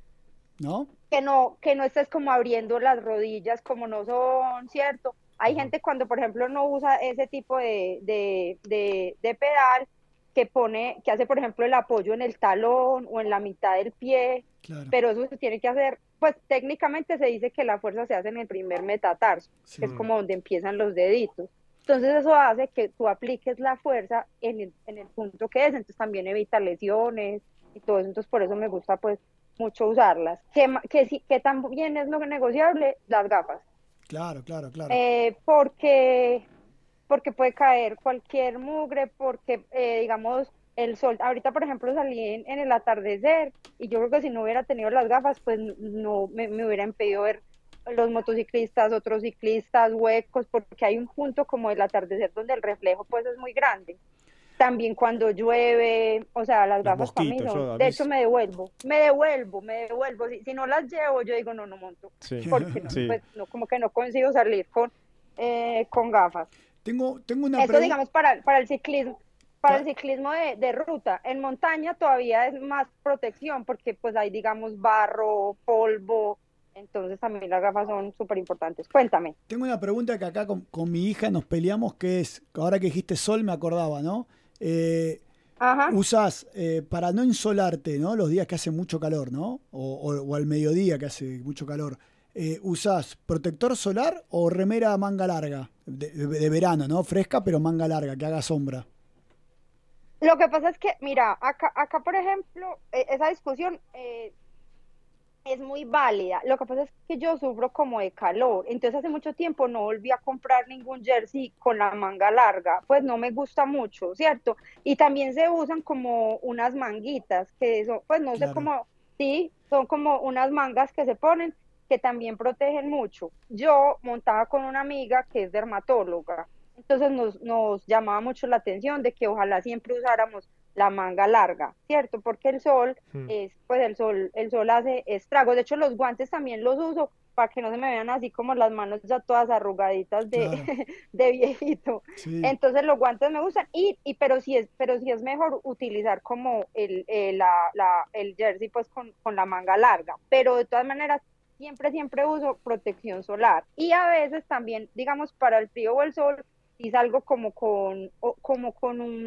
Speaker 2: ¿no?
Speaker 16: que no, que no estés como abriendo las rodillas como no son, ¿cierto? Hay gente cuando, por ejemplo, no usa ese tipo de, de, de, de pedal, que pone, que hace, por ejemplo, el apoyo en el talón o en la mitad del pie,
Speaker 2: Claro.
Speaker 16: pero eso se tiene que hacer, pues técnicamente se dice que la fuerza se hace en el primer metatarso,
Speaker 2: Sí.
Speaker 16: que es como donde empiezan los deditos. Entonces eso hace que tú apliques la fuerza en el, en el punto que es, entonces también evita lesiones y todo eso, entonces por eso me gusta pues mucho usarlas. Que, ma- que, sí, que también es no negociable las gafas,
Speaker 2: Claro, claro, claro.
Speaker 16: eh, porque, porque puede caer cualquier mugre, porque eh, digamos el sol, ahorita por ejemplo salí en, en el atardecer y yo creo que si no hubiera tenido las gafas pues no me, me hubiera impedido ver los motociclistas, otros ciclistas, huecos, porque hay un punto como el atardecer donde el reflejo pues es muy grande. También cuando llueve, o sea, las
Speaker 5: Los
Speaker 16: gafas para mí
Speaker 5: mosquitos,
Speaker 16: son,
Speaker 5: yo a
Speaker 16: de
Speaker 5: mí
Speaker 16: hecho
Speaker 5: sí.
Speaker 16: me devuelvo, me devuelvo, me devuelvo, si, si no las llevo yo digo no, no monto,
Speaker 5: Sí.
Speaker 16: porque no,
Speaker 5: Sí.
Speaker 16: pues no, como que no consigo salir con, eh, con gafas.
Speaker 2: Tengo, tengo una
Speaker 16: Esto
Speaker 2: pregunta.
Speaker 16: digamos para, para el ciclismo, para el ciclismo de, de ruta, en montaña todavía es más protección porque pues hay digamos barro, polvo, entonces también las gafas son súper importantes. Cuéntame.
Speaker 2: Tengo una pregunta que acá con, con mi hija nos peleamos, que es, ahora que dijiste sol me acordaba, ¿no? Eh,
Speaker 16: Ajá.
Speaker 2: usás eh, para no insolarte, ¿no? Los días que hace mucho calor, ¿no? O, o- o al mediodía que hace mucho calor. Eh, ¿usás protector solar o remera manga larga? De, de- de verano, ¿no? Fresca, pero manga larga, que haga sombra.
Speaker 16: Lo que pasa es que, mira, acá, acá por ejemplo, eh, esa discusión eh, es muy válida. Lo que pasa es que yo sufro como de calor, entonces hace mucho tiempo no volví a comprar ningún jersey con la manga larga, pues no me gusta mucho, ¿cierto? Y también se usan como unas manguitas, que son, pues no sé
Speaker 2: Claro.
Speaker 16: cómo, sí, son como unas mangas que se ponen que también protegen mucho. Yo montaba con una amiga que es dermatóloga, entonces nos, nos llamaba mucho la atención de que ojalá siempre usáramos la manga larga, ¿cierto? Porque el sol,
Speaker 17: Hmm.
Speaker 16: es, pues el sol, el sol hace estragos. De hecho, los guantes también los uso para que no se me vean así como las manos ya todas arrugaditas de,
Speaker 2: Claro.
Speaker 16: de viejito.
Speaker 2: Sí.
Speaker 16: Entonces los guantes me gustan, y, y pero sí es, pero sí es mejor utilizar como el, el, la, la, el jersey pues con, con la manga larga. Pero de todas maneras, siempre, siempre uso protección solar. Y a veces también, digamos, para el frío o el sol, y salgo como con, o- como con un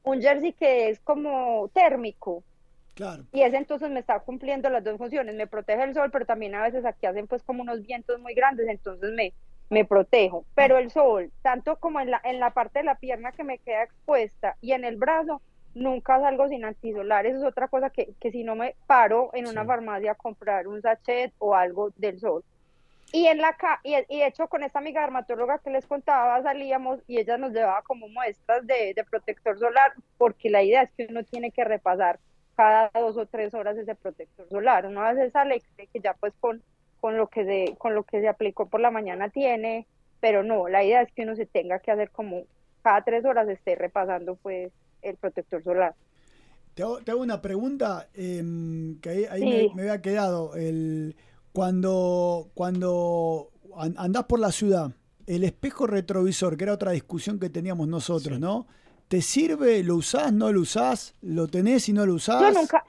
Speaker 16: un jersey que es como térmico.
Speaker 2: Claro.
Speaker 16: Y ese entonces me está cumpliendo las dos funciones, me protege el sol, pero también a veces aquí hacen pues como unos vientos muy grandes, entonces me, me protejo. Pero el sol, tanto como en la, en la parte de la pierna que me queda expuesta y en el brazo, nunca salgo sin antisolar. Eso es otra cosa que, que si no me paro en una
Speaker 5: Sí.
Speaker 16: farmacia a comprar un sachet o algo del sol. Y en la ca y, y de hecho con esta amiga dermatóloga que les contaba salíamos y ella nos llevaba como muestras de, de protector solar, porque la idea es que uno tiene que repasar cada dos o tres horas ese protector solar. Uno a veces sale y cree que ya pues con, con lo que se, con lo que se aplicó por la mañana tiene, pero no, la idea es que uno se tenga que hacer como cada tres horas esté repasando pues el protector solar.
Speaker 2: Te hago, te hago una pregunta eh, que ahí, ahí
Speaker 16: Sí.
Speaker 2: me, me había quedado. El, cuando, cuando an- andás por la ciudad, el espejo retrovisor, que era otra discusión que teníamos nosotros, ¿no? ¿Te sirve? ¿Lo usás? ¿No lo usás? ¿Lo tenés y no lo usás?
Speaker 16: Yo nunca,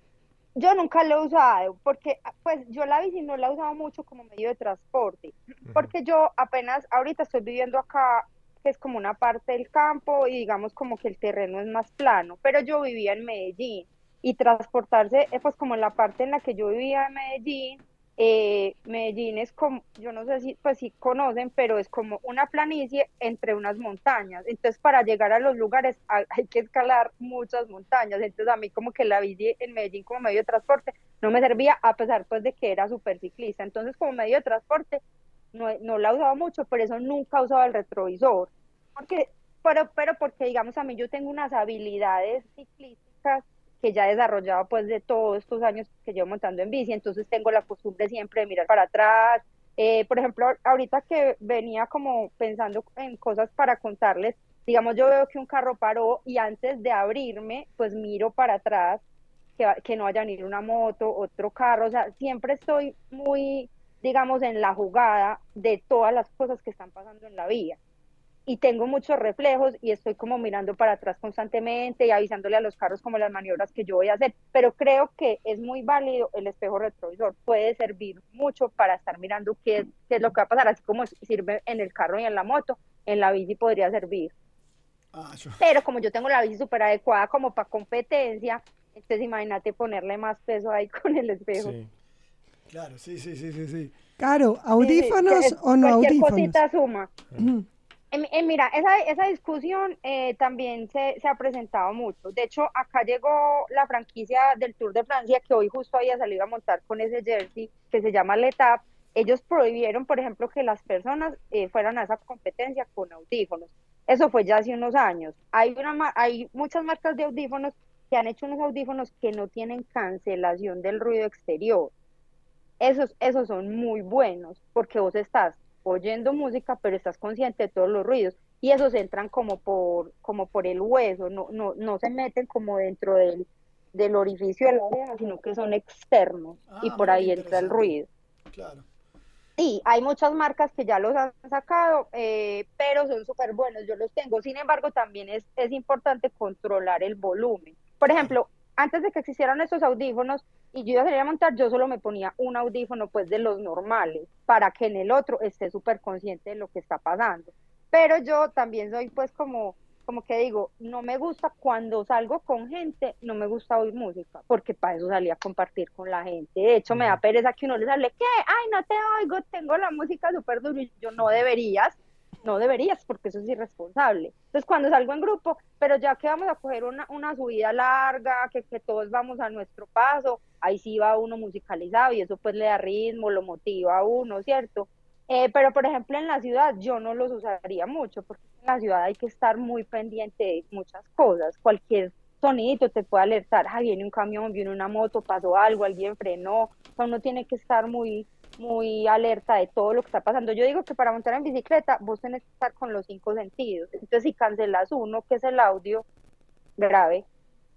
Speaker 16: yo nunca lo he usado, porque pues yo la bici no la he usado mucho como medio de transporte, porque yo apenas ahorita estoy viviendo acá, que es como una parte del campo y digamos como que el terreno es más plano, pero yo vivía en Medellín y transportarse, eh, pues como en la parte en la que yo vivía en Medellín, eh, Medellín es como, yo no sé si pues si conocen, pero es como una planicie entre unas montañas, entonces para llegar a los lugares hay, hay que escalar muchas montañas, entonces a mí como que la bici en Medellín como medio de transporte no me servía, a pesar pues de que era súper ciclista, entonces como medio de transporte no, no la he usado mucho, por eso nunca he usado el retrovisor, porque, pero, pero porque digamos a mí yo tengo unas habilidades ciclísticas que ya he desarrollado pues de todos estos años que llevo montando en bici, entonces tengo la costumbre siempre de mirar para atrás, eh, por ejemplo, ahorita que venía como pensando en cosas para contarles, digamos yo veo que un carro paró y antes de abrirme, pues miro para atrás, que, que no vaya ni una moto, otro carro, o sea, siempre estoy muy, digamos, en la jugada de todas las cosas que están pasando en la vía. Y tengo muchos reflejos y estoy como mirando para atrás constantemente y avisándole a los carros como las maniobras que yo voy a hacer, pero creo que es muy válido el espejo retrovisor, puede servir mucho para estar mirando qué es, qué es lo que va a pasar, así como sirve en el carro y en la moto, en la bici podría servir.
Speaker 2: Ah, yo-
Speaker 16: Pero como yo tengo la bici súper adecuada como para competencia, entonces imagínate ponerle más peso ahí con el espejo.
Speaker 5: Sí.
Speaker 2: Claro, sí, sí, sí, sí, sí.
Speaker 4: Caro, ¿audífonos
Speaker 16: Sí, sí,
Speaker 4: o no
Speaker 16: cualquier
Speaker 4: audífonos?
Speaker 16: cosita suma.
Speaker 4: Mm.
Speaker 16: Eh, eh, mira, esa, esa discusión eh, también se, se ha presentado mucho. De hecho, acá llegó la franquicia del Tour de Francia, que hoy justo había salido a montar con ese jersey, que se llama L'Etape. Ellos prohibieron, por ejemplo, que las personas eh, fueran a esa competencia con audífonos. Eso fue ya hace unos años. Hay, una, ma- hay muchas marcas de audífonos que han hecho unos audífonos que no tienen cancelación del ruido exterior. Esos, esos son muy buenos, porque vos estás oyendo música, pero estás consciente de todos los ruidos, y esos entran como por, como por el hueso, no, no, no se meten como dentro del, del orificio de la oreja, sino que son externos,
Speaker 2: Ah,
Speaker 16: y por
Speaker 2: mira
Speaker 16: ahí
Speaker 2: qué
Speaker 16: entra el
Speaker 2: interesante.
Speaker 16: ruido.
Speaker 2: Claro.
Speaker 16: Sí, hay muchas marcas que ya los han sacado, eh, pero son súper buenos, yo los tengo. Sin embargo, también es, es importante controlar el volumen. Por ejemplo, antes de que existieran estos audífonos y yo iba a salir a montar, yo solo me ponía un audífono pues de los normales, para que en el otro esté súper consciente de lo que está pasando. Pero yo también soy pues como, como que digo, no me gusta cuando salgo con gente, no me gusta oír música, porque para eso salí a compartir con la gente. De hecho, me da pereza que uno les hable, ¿qué? Ay, no te oigo, tengo la música súper duro, y yo, no deberías, no deberías, porque eso es irresponsable. Entonces, cuando salgo en grupo, pero ya que vamos a coger una, una subida larga, que, que todos vamos a nuestro paso, ahí sí va uno musicalizado, y eso pues le da ritmo, lo motiva a uno, ¿cierto? Eh, pero, por ejemplo, en la ciudad yo no los usaría mucho, porque en la ciudad hay que estar muy pendiente de muchas cosas. Cualquier sonidito te puede alertar, ah, viene un camión, viene una moto, pasó algo, alguien frenó. O sea, uno tiene que estar muy, muy alerta de todo lo que está pasando. Yo digo que para montar en bicicleta vos tenés que estar con los cinco sentidos. Entonces, si cancelas uno, que es el audio, grave.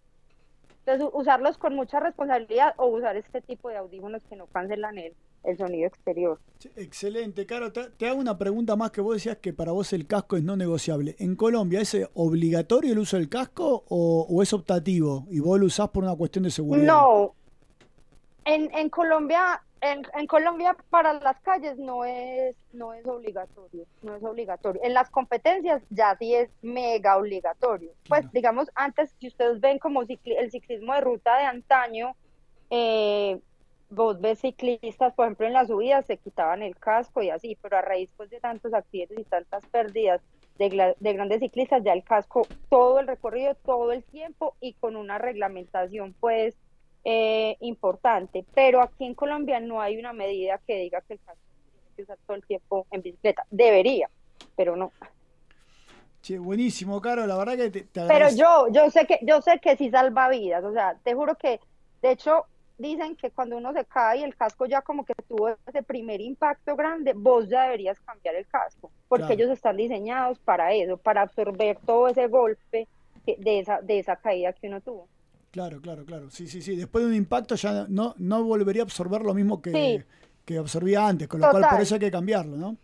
Speaker 16: Entonces, usarlos con mucha responsabilidad o usar este tipo de audífonos que no cancelan el, el sonido exterior.
Speaker 2: Sí, excelente, Caro. Te, te hago una pregunta más, que vos decías que para vos el casco es no negociable. ¿En Colombia es obligatorio el uso del casco o, o es optativo y vos lo usás por una cuestión de seguridad?
Speaker 16: No, en, en Colombia En, en Colombia para las calles no es no es obligatorio, no es obligatorio. En las competencias ya sí es mega obligatorio. Pues digamos, antes que ustedes ven como cicli- el ciclismo de ruta de antaño, eh, vos ves ciclistas, por ejemplo, en las subidas se quitaban el casco y así, pero a raíz pues, de tantos accidentes y tantas pérdidas de, gla- de grandes ciclistas, ya el casco todo el recorrido, todo el tiempo y con una reglamentación pues Eh, importante, pero aquí en Colombia no hay una medida que diga que el casco tiene que usar todo el tiempo en bicicleta. Debería, pero no.
Speaker 2: Che, buenísimo, Caro, la verdad que te, te
Speaker 16: Pero
Speaker 2: agradezco.
Speaker 16: yo, yo sé que, yo sé que sí salva vidas, o sea, te juro que, de hecho, dicen que cuando uno se cae y el casco ya como que tuvo ese primer impacto grande, vos ya deberías cambiar el casco, porque
Speaker 2: Claro.
Speaker 16: ellos están diseñados para eso, para absorber todo ese golpe que- de esa, de esa caída que uno tuvo.
Speaker 2: Claro, claro, claro. Sí, sí, sí. Después de un impacto ya no, no volvería a absorber lo mismo que,
Speaker 16: Sí.
Speaker 2: que absorbía antes, con lo cual
Speaker 16: Total.
Speaker 2: por eso hay que cambiarlo, ¿no?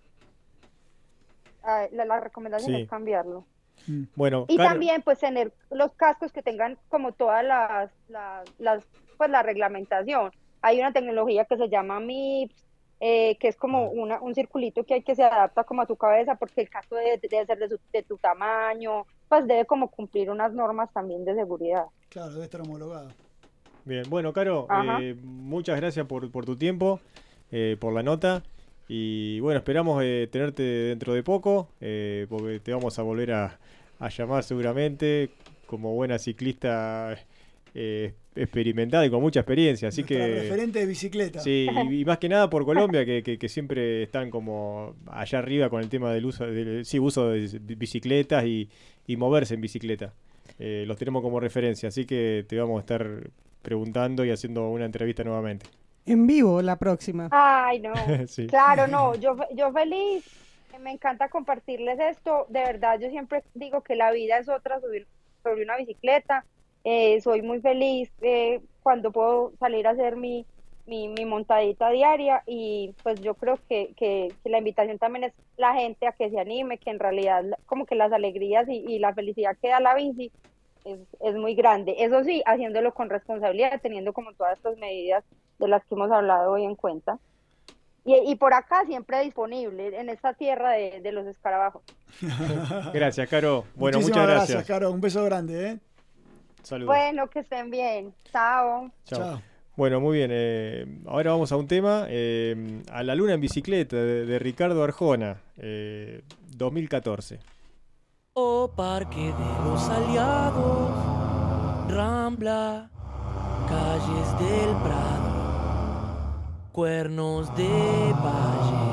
Speaker 16: Ah, la, la recomendación
Speaker 5: Sí.
Speaker 16: es cambiarlo.
Speaker 5: Bueno,
Speaker 16: Y
Speaker 5: Caro-
Speaker 16: también pues tener los cascos que tengan como todas las, las, las pues la reglamentación. Hay una tecnología que se llama M I P S, eh, que es como una, un circulito que hay que se adapta como a tu cabeza porque el casco debe, debe ser de, su- de tu tamaño, pues debe como cumplir unas normas también de seguridad.
Speaker 2: Claro, debe estar homologado.
Speaker 5: Bien, bueno, Caro,
Speaker 16: Ajá.
Speaker 5: eh, muchas gracias por, por tu tiempo, eh, por la nota. Y bueno, esperamos eh, tenerte dentro de poco, eh, porque te vamos a volver a, a llamar seguramente como buena ciclista eh, experimentada y con mucha experiencia. Así
Speaker 2: Nuestra
Speaker 5: que.
Speaker 2: referente de bicicleta.
Speaker 5: Sí, y, y más que nada por Colombia, que, que, que siempre están como allá arriba con el tema del uso, del sí, uso de bicicletas y, y moverse en bicicleta. Eh, los tenemos como referencia, así que te vamos a estar preguntando y haciendo una entrevista nuevamente.
Speaker 4: En vivo la próxima.
Speaker 16: Ay, no.
Speaker 5: Sí.
Speaker 16: Claro, no, yo, yo feliz, me encanta compartirles esto. De verdad, yo siempre digo que la vida es otra subir sobre una bicicleta. Eh, soy muy feliz eh, cuando puedo salir a hacer mi, mi, mi montadita diaria y pues yo creo que, que, que la invitación también es la gente a que se anime, que en realidad como que las alegrías y, y la felicidad que da la bici es, es muy grande. Eso sí, haciéndolo con responsabilidad, teniendo como todas estas medidas de las que hemos hablado hoy en cuenta. Y, y por acá siempre disponible, en esta tierra de, de los escarabajos.
Speaker 5: Gracias, Caro. Bueno,
Speaker 2: Muchísimas
Speaker 5: muchas
Speaker 2: gracias,
Speaker 5: gracias.
Speaker 2: Caro. Un beso grande, ¿eh?
Speaker 5: Saludos.
Speaker 16: Bueno, que estén bien. Chao.
Speaker 5: Chao. Bueno, muy bien. eh, ahora vamos a un tema. eh, a la luna en bicicleta, de, de Ricardo Arjona, eh, dos mil catorce.
Speaker 17: Oh, Parque de los Aliados, Rambla, calles del Prado, cuernos de valle,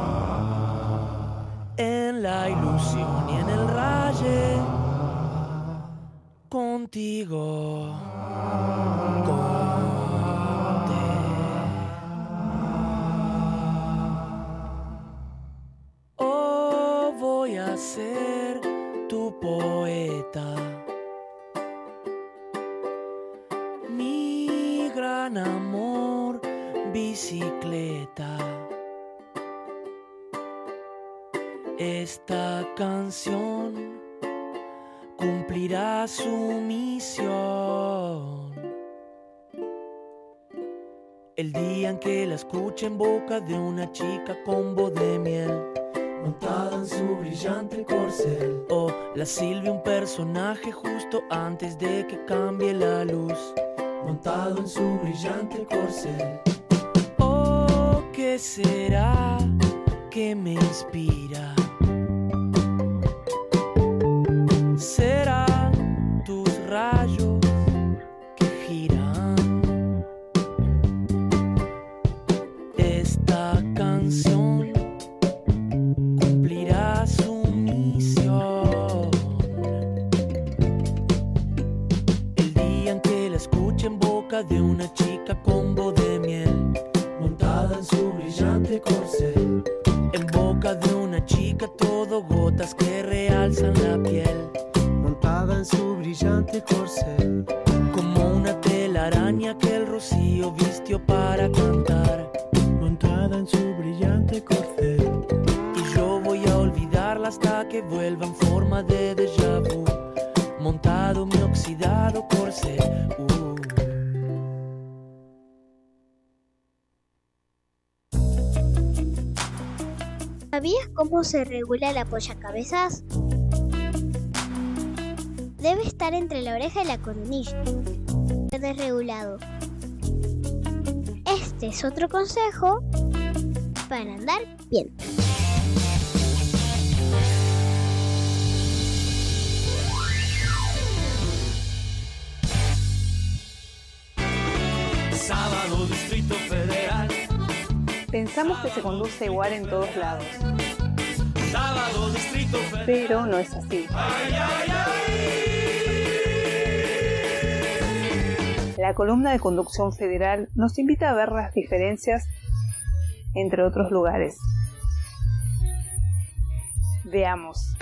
Speaker 17: en la ilusión y en el raye, contigo, conté. Oh, voy a ser tu poeta, mi gran amor, bicicleta. Esta canción cumplirá su misión. El día en que la escuche en boca de una chica con voz de miel, montada en su brillante corcel. O la silbe un personaje justo antes de que cambie la luz, montado en su brillante corcel. Oh, ¿qué será que me inspira? Serán tus rayos que giran. Esta canción cumplirá su misión. El día en que la escuche en boca de una chica con voz de miel, montada en su brillante corcel. En boca de una chica todo gotas que realzan la piel, montada en su brillante corcel. Como una telaraña que el rocío vistió para cantar, montada en su brillante corcel. Y yo voy a olvidarla hasta que vuelva en forma de déjà vu, montado mi oxidado corcel. Uh.
Speaker 9: ¿Sabías cómo se regula el apoyacabezas? Debe estar entre la oreja y la coronilla. Desregulado. Este es otro consejo para andar bien.
Speaker 17: Sábado, Distrito Federal.
Speaker 18: Pensamos que se conduce igual en todos lados.
Speaker 17: Sábado, Distrito Federal.
Speaker 18: Pero no es así.
Speaker 17: Ay, ay, ay.
Speaker 18: La columna de conducción federal nos invita a ver las diferencias entre otros lugares. Veamos.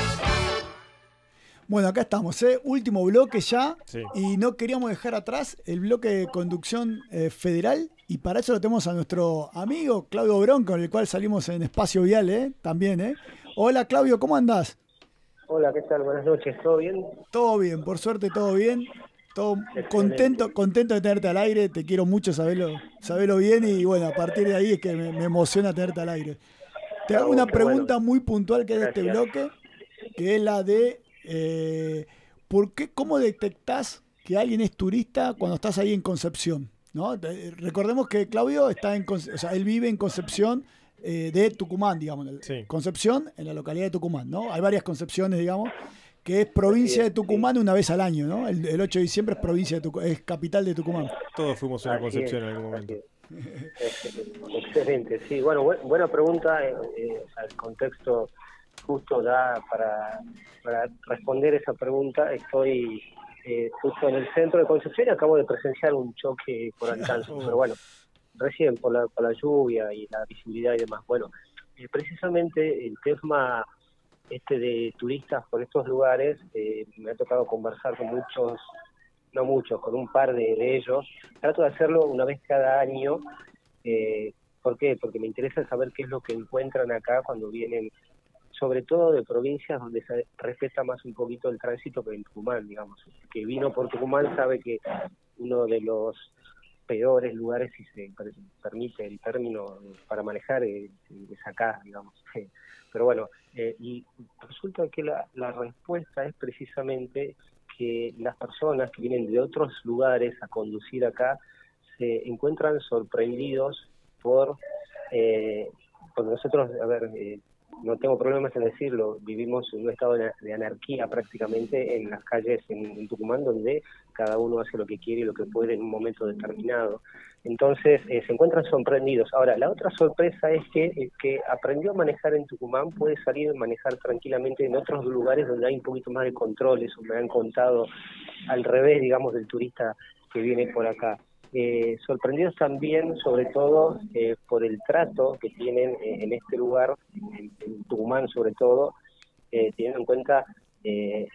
Speaker 2: Bueno, acá estamos, ¿eh? Último bloque ya,
Speaker 5: sí.
Speaker 2: Y no queríamos dejar atrás el bloque de conducción eh, federal, y para eso lo tenemos a nuestro amigo Claudio Brón, con el cual salimos en Espacio Vial, ¿eh? También, ¿eh? Hola Claudio, ¿cómo andás?
Speaker 19: Hola, ¿qué tal? Buenas noches, ¿todo bien?
Speaker 2: Todo bien, por suerte todo bien, todo contento, contento de tenerte al aire, te quiero mucho, sabelo, sabelo bien, y bueno, a partir de ahí es que me, me emociona tenerte al aire. Te hago
Speaker 19: Oh,
Speaker 2: una
Speaker 19: qué
Speaker 2: pregunta
Speaker 19: bueno.
Speaker 2: muy puntual que es de este
Speaker 19: Gracias.
Speaker 2: bloque, que es la de eh, ¿por qué, cómo detectás que alguien es turista cuando estás ahí en Concepción? ¿No? Te- Recordemos que Claudio está en, Conce- o sea, él vive en Concepción eh, de Tucumán, digamos,
Speaker 5: Sí.
Speaker 2: Concepción en la localidad de Tucumán, ¿no? Hay varias Concepciones, digamos, que es provincia de Tucumán una vez al año, ¿no? El, el ocho de diciembre es provincia de Tucumán, es capital de Tucumán.
Speaker 5: Todos fuimos a una
Speaker 19: Así
Speaker 5: Concepción
Speaker 19: es,
Speaker 5: en algún momento.
Speaker 19: Excelente, excelente, sí, bueno, bu- buena pregunta, eh, eh, o sea, el contexto justo da para, para responder esa pregunta. Estoy eh, justo en el centro de Concepción y acabo de presenciar un choque por alcance, pero bueno, recién por la, por la lluvia y la visibilidad y demás. Bueno, eh, precisamente el tema este de turistas por estos lugares, eh, me ha tocado conversar con muchos, no muchos, con un par de, de ellos. Trato de hacerlo una vez cada año. Eh, ¿Por qué? Porque me interesa saber qué es lo que encuentran acá cuando vienen, sobre todo de provincias donde se respeta más un poquito el tránsito que en Tucumán, digamos. El que vino por Tucumán sabe que uno de los peores lugares, si se per- permite el término para manejar, es, es acá, digamos. Pero bueno, eh, y resulta que la, la respuesta es precisamente que las personas que vienen de otros lugares a conducir acá se encuentran sorprendidos por, eh, porque nosotros, a ver, eh, no tengo problemas en decirlo, vivimos en un estado de, de anarquía prácticamente en las calles en, en Tucumán, donde cada uno hace lo que quiere y lo que puede en un momento determinado. Entonces, eh, se encuentran sorprendidos. Ahora, la otra sorpresa es que el que aprendió a manejar en Tucumán puede salir a manejar tranquilamente en otros lugares donde hay un poquito más de control. Eso me han contado al revés, digamos, del turista que viene por acá. Eh, sorprendidos también, sobre todo, eh, por el trato que tienen eh, en este lugar, en, en Tucumán sobre todo, eh, teniendo en cuenta eh,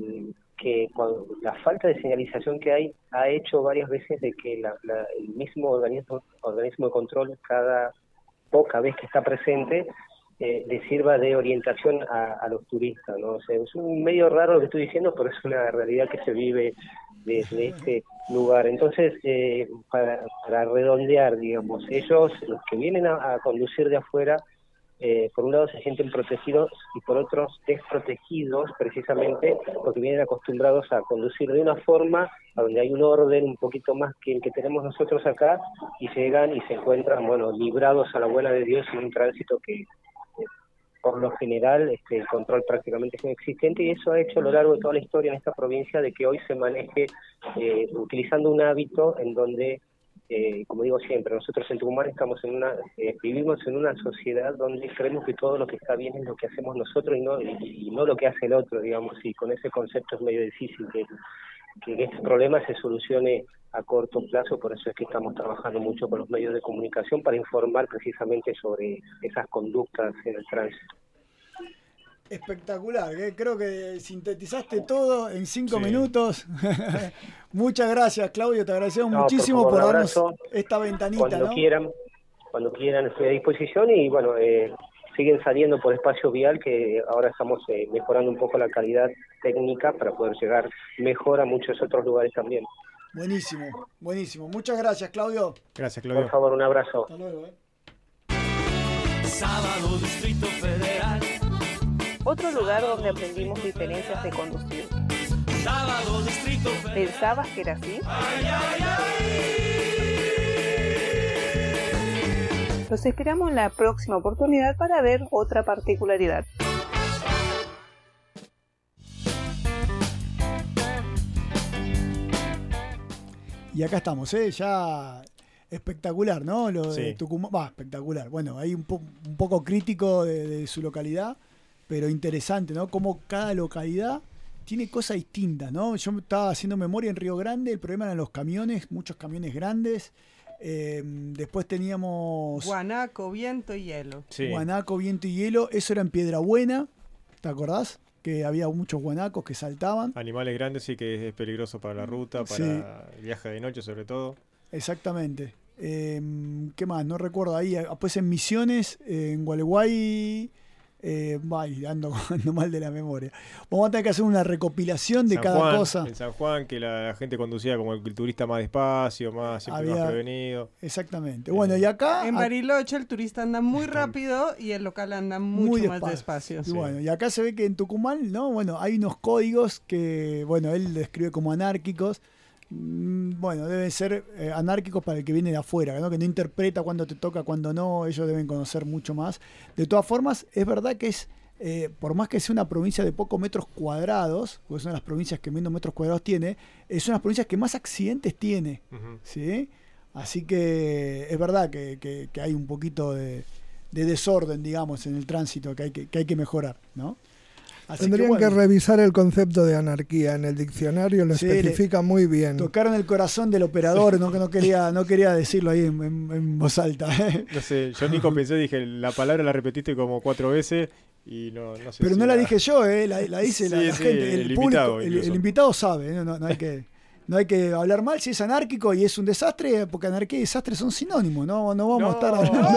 Speaker 19: que cuando, la falta de señalización que hay ha hecho varias veces de que la, la, el mismo organismo, organismo de control, cada poca vez que está presente, eh, le sirva de orientación a, a los turistas, ¿no? O sea, es un medio raro lo que estoy diciendo, pero es una realidad que se vive desde este lugar. Entonces, eh, para, para redondear, digamos, ellos, los que vienen a, a conducir de afuera, eh, por un lado se sienten protegidos y por otros desprotegidos, precisamente porque vienen acostumbrados a conducir de una forma a donde hay un orden un poquito más que el que tenemos nosotros acá, y llegan y se encuentran, bueno, librados a la buena de Dios en un tránsito que eh, por lo general este, el control prácticamente es inexistente, y eso ha hecho a lo largo de toda la historia en esta provincia de que hoy se maneje eh, utilizando un hábito en donde, eh, como digo siempre, nosotros en Tucumán estamos en una, eh, vivimos en una sociedad donde creemos que todo lo que está bien es lo que hacemos nosotros y no, y, y no lo que hace el otro, digamos, y con ese concepto es medio difícil que, que este problema se solucione a corto plazo. Por eso es que estamos trabajando mucho con los medios de comunicación para informar precisamente sobre esas conductas en el tránsito.
Speaker 2: Espectacular, ¿eh? Creo que sintetizaste todo en cinco
Speaker 19: Sí.
Speaker 2: minutos. Muchas gracias, Claudio, te agradecemos
Speaker 19: No,
Speaker 2: muchísimo
Speaker 19: por
Speaker 2: por,
Speaker 19: favor, un
Speaker 2: darnos
Speaker 19: abrazo.
Speaker 2: esta ventanita,
Speaker 19: Cuando
Speaker 2: ¿no?
Speaker 19: quieran, cuando quieran estoy a disposición, y bueno, eh, siguen saliendo por Espacio Vial, que ahora estamos eh, mejorando un poco la calidad técnica para poder llegar mejor a muchos otros lugares también.
Speaker 2: Buenísimo, buenísimo. Muchas gracias, Claudio.
Speaker 5: Gracias, Claudio.
Speaker 19: Por favor, un abrazo.
Speaker 2: Hasta luego, ¿eh?
Speaker 7: Sábado Distrito Federal.
Speaker 18: Otro lugar donde aprendimos diferencias de conducir.
Speaker 7: Sábado Distrito Federal.
Speaker 18: ¿Pensabas que era así?
Speaker 7: Ay, ay, ay.
Speaker 18: Los esperamos en la próxima oportunidad para ver otra particularidad.
Speaker 2: Y acá estamos, ¿eh? Ya espectacular, ¿no? Lo de
Speaker 5: Sí.
Speaker 2: Tucumán, va, espectacular. Bueno, hay un, po- un poco crítico de, de su localidad, pero interesante, ¿no? Como cada localidad tiene cosas distintas, ¿no? Yo estaba haciendo memoria en Río Grande, el problema eran los camiones, muchos camiones grandes. Eh, después teníamos
Speaker 4: Guanaco, viento y hielo.
Speaker 5: Sí.
Speaker 2: Guanaco, viento y hielo. Eso era en Piedra Buena, ¿te acordás? Que había muchos guanacos que saltaban.
Speaker 5: Animales grandes sí que es peligroso para la ruta, para
Speaker 2: Sí.
Speaker 5: el viaje de noche sobre todo.
Speaker 2: Exactamente. Eh, ¿Qué más? No recuerdo ahí. Después en Misiones, eh, en Gualeguay. Eh, ay, ando, ando mal de la memoria. Vamos a tener que hacer una recopilación de
Speaker 5: San
Speaker 2: cada
Speaker 5: Juan,
Speaker 2: cosa.
Speaker 5: En San Juan, que la, la gente conducía como el turista más despacio, más siempre
Speaker 2: Había-
Speaker 5: más prevenido.
Speaker 2: Exactamente. Bueno, y acá.
Speaker 4: En
Speaker 2: a-
Speaker 4: Bariloche el turista anda muy rápido y el local anda mucho
Speaker 2: muy
Speaker 4: más despacio.
Speaker 2: Y bueno, y acá se ve que en Tucumán, ¿no? Bueno, hay unos códigos que, bueno, él describe como anárquicos. Mm, Bueno, deben ser eh, anárquicos para el que viene de afuera, ¿no? Que no interpreta cuándo te toca, cuándo no. Ellos deben conocer mucho más. De todas formas, es verdad que es, eh, por más que sea una provincia de pocos metros cuadrados, porque es una de las provincias que menos metros cuadrados tiene, es una de las provincias que más accidentes tiene.
Speaker 5: Ujú.
Speaker 2: ¿Sí? Así que es verdad que, que- que hay un poquito de, de desorden, digamos, en el tránsito que hay que, que hay que mejorar, ¿no? Así
Speaker 6: Tendrían que,
Speaker 2: bueno,
Speaker 6: revisar el concepto de anarquía. En el diccionario lo
Speaker 2: Sí,
Speaker 6: especifica muy bien.
Speaker 2: tocaron el corazón del operador, no que no quería, no quería decirlo ahí en, en- en voz alta.
Speaker 5: No sé, yo Nico pensé, dije, la palabra la repetiste como cuatro veces y no, no sé
Speaker 2: Pero
Speaker 5: si
Speaker 2: no la dije yo, eh, la, la dice la,
Speaker 5: Sí,
Speaker 2: la
Speaker 5: sí,
Speaker 2: gente, el,
Speaker 5: el
Speaker 2: público,
Speaker 5: invitado
Speaker 2: el,
Speaker 5: incluso.
Speaker 2: el invitado sabe, ¿eh? no, no hay que, no hay que hablar mal si es anárquico y es un desastre, porque anarquía y desastre son sinónimos, no, no vamos a estar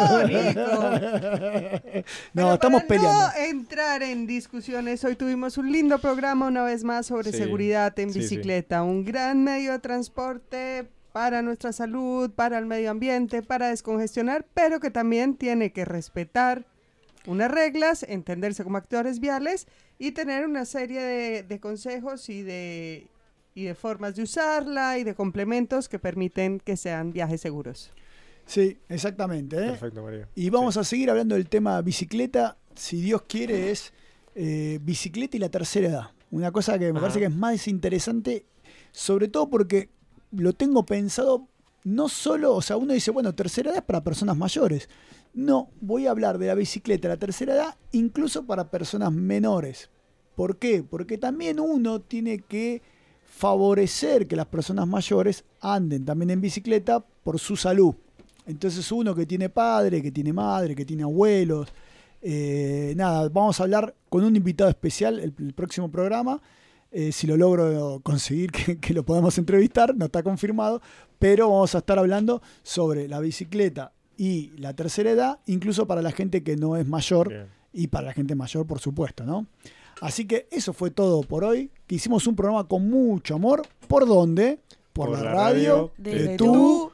Speaker 2: hablando. No, estamos
Speaker 4: Para
Speaker 2: peleando.
Speaker 4: no entrar en discusiones, hoy tuvimos un lindo programa una vez más sobre
Speaker 5: Sí,
Speaker 4: seguridad en
Speaker 5: sí,
Speaker 4: bicicleta, un gran medio de transporte para nuestra salud, para el medio ambiente, para descongestionar, pero que también tiene que respetar unas reglas, entenderse como actores viales y tener una serie de, de consejos y de, y de formas de usarla y de complementos que permiten que sean viajes seguros.
Speaker 2: Sí, exactamente. ¿eh?
Speaker 5: Perfecto, María.
Speaker 2: Y vamos a seguir hablando del tema bicicleta. Si Dios quiere, es eh, bicicleta y la tercera edad. Una cosa que me
Speaker 5: Ajá.
Speaker 2: parece que es más interesante, sobre todo porque lo tengo pensado no solo, o sea, uno dice, bueno, tercera edad es para personas mayores. No, voy a hablar de la bicicleta, la tercera edad, incluso para personas menores. ¿Por qué? Porque también uno tiene que favorecer que las personas mayores anden también en bicicleta por su salud. Entonces uno que tiene padre, que tiene madre, que tiene abuelos, eh, nada, vamos a hablar con un invitado especial el, el próximo programa, eh, si lo logro conseguir que, que lo podamos entrevistar, no está confirmado, pero vamos a estar hablando sobre la bicicleta y la tercera edad, incluso para la gente que no es mayor.
Speaker 5: Bien.
Speaker 2: Y para la gente mayor, por supuesto, ¿no? Así que eso fue todo por hoy, que hicimos un programa con mucho amor. ¿Por dónde? Por,
Speaker 5: Por
Speaker 2: la,
Speaker 5: la
Speaker 2: radio,
Speaker 5: radio
Speaker 2: de,
Speaker 4: de
Speaker 2: tu,
Speaker 4: tu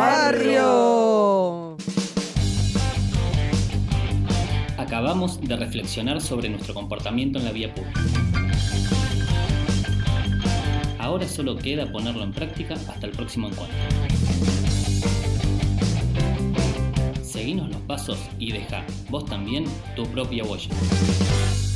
Speaker 2: barrio.
Speaker 4: barrio.
Speaker 1: Acabamos de reflexionar sobre nuestro comportamiento en la vía pública. Ahora solo queda ponerlo en práctica hasta el próximo encuentro. Seguinos los pasos y deja vos también tu propia huella.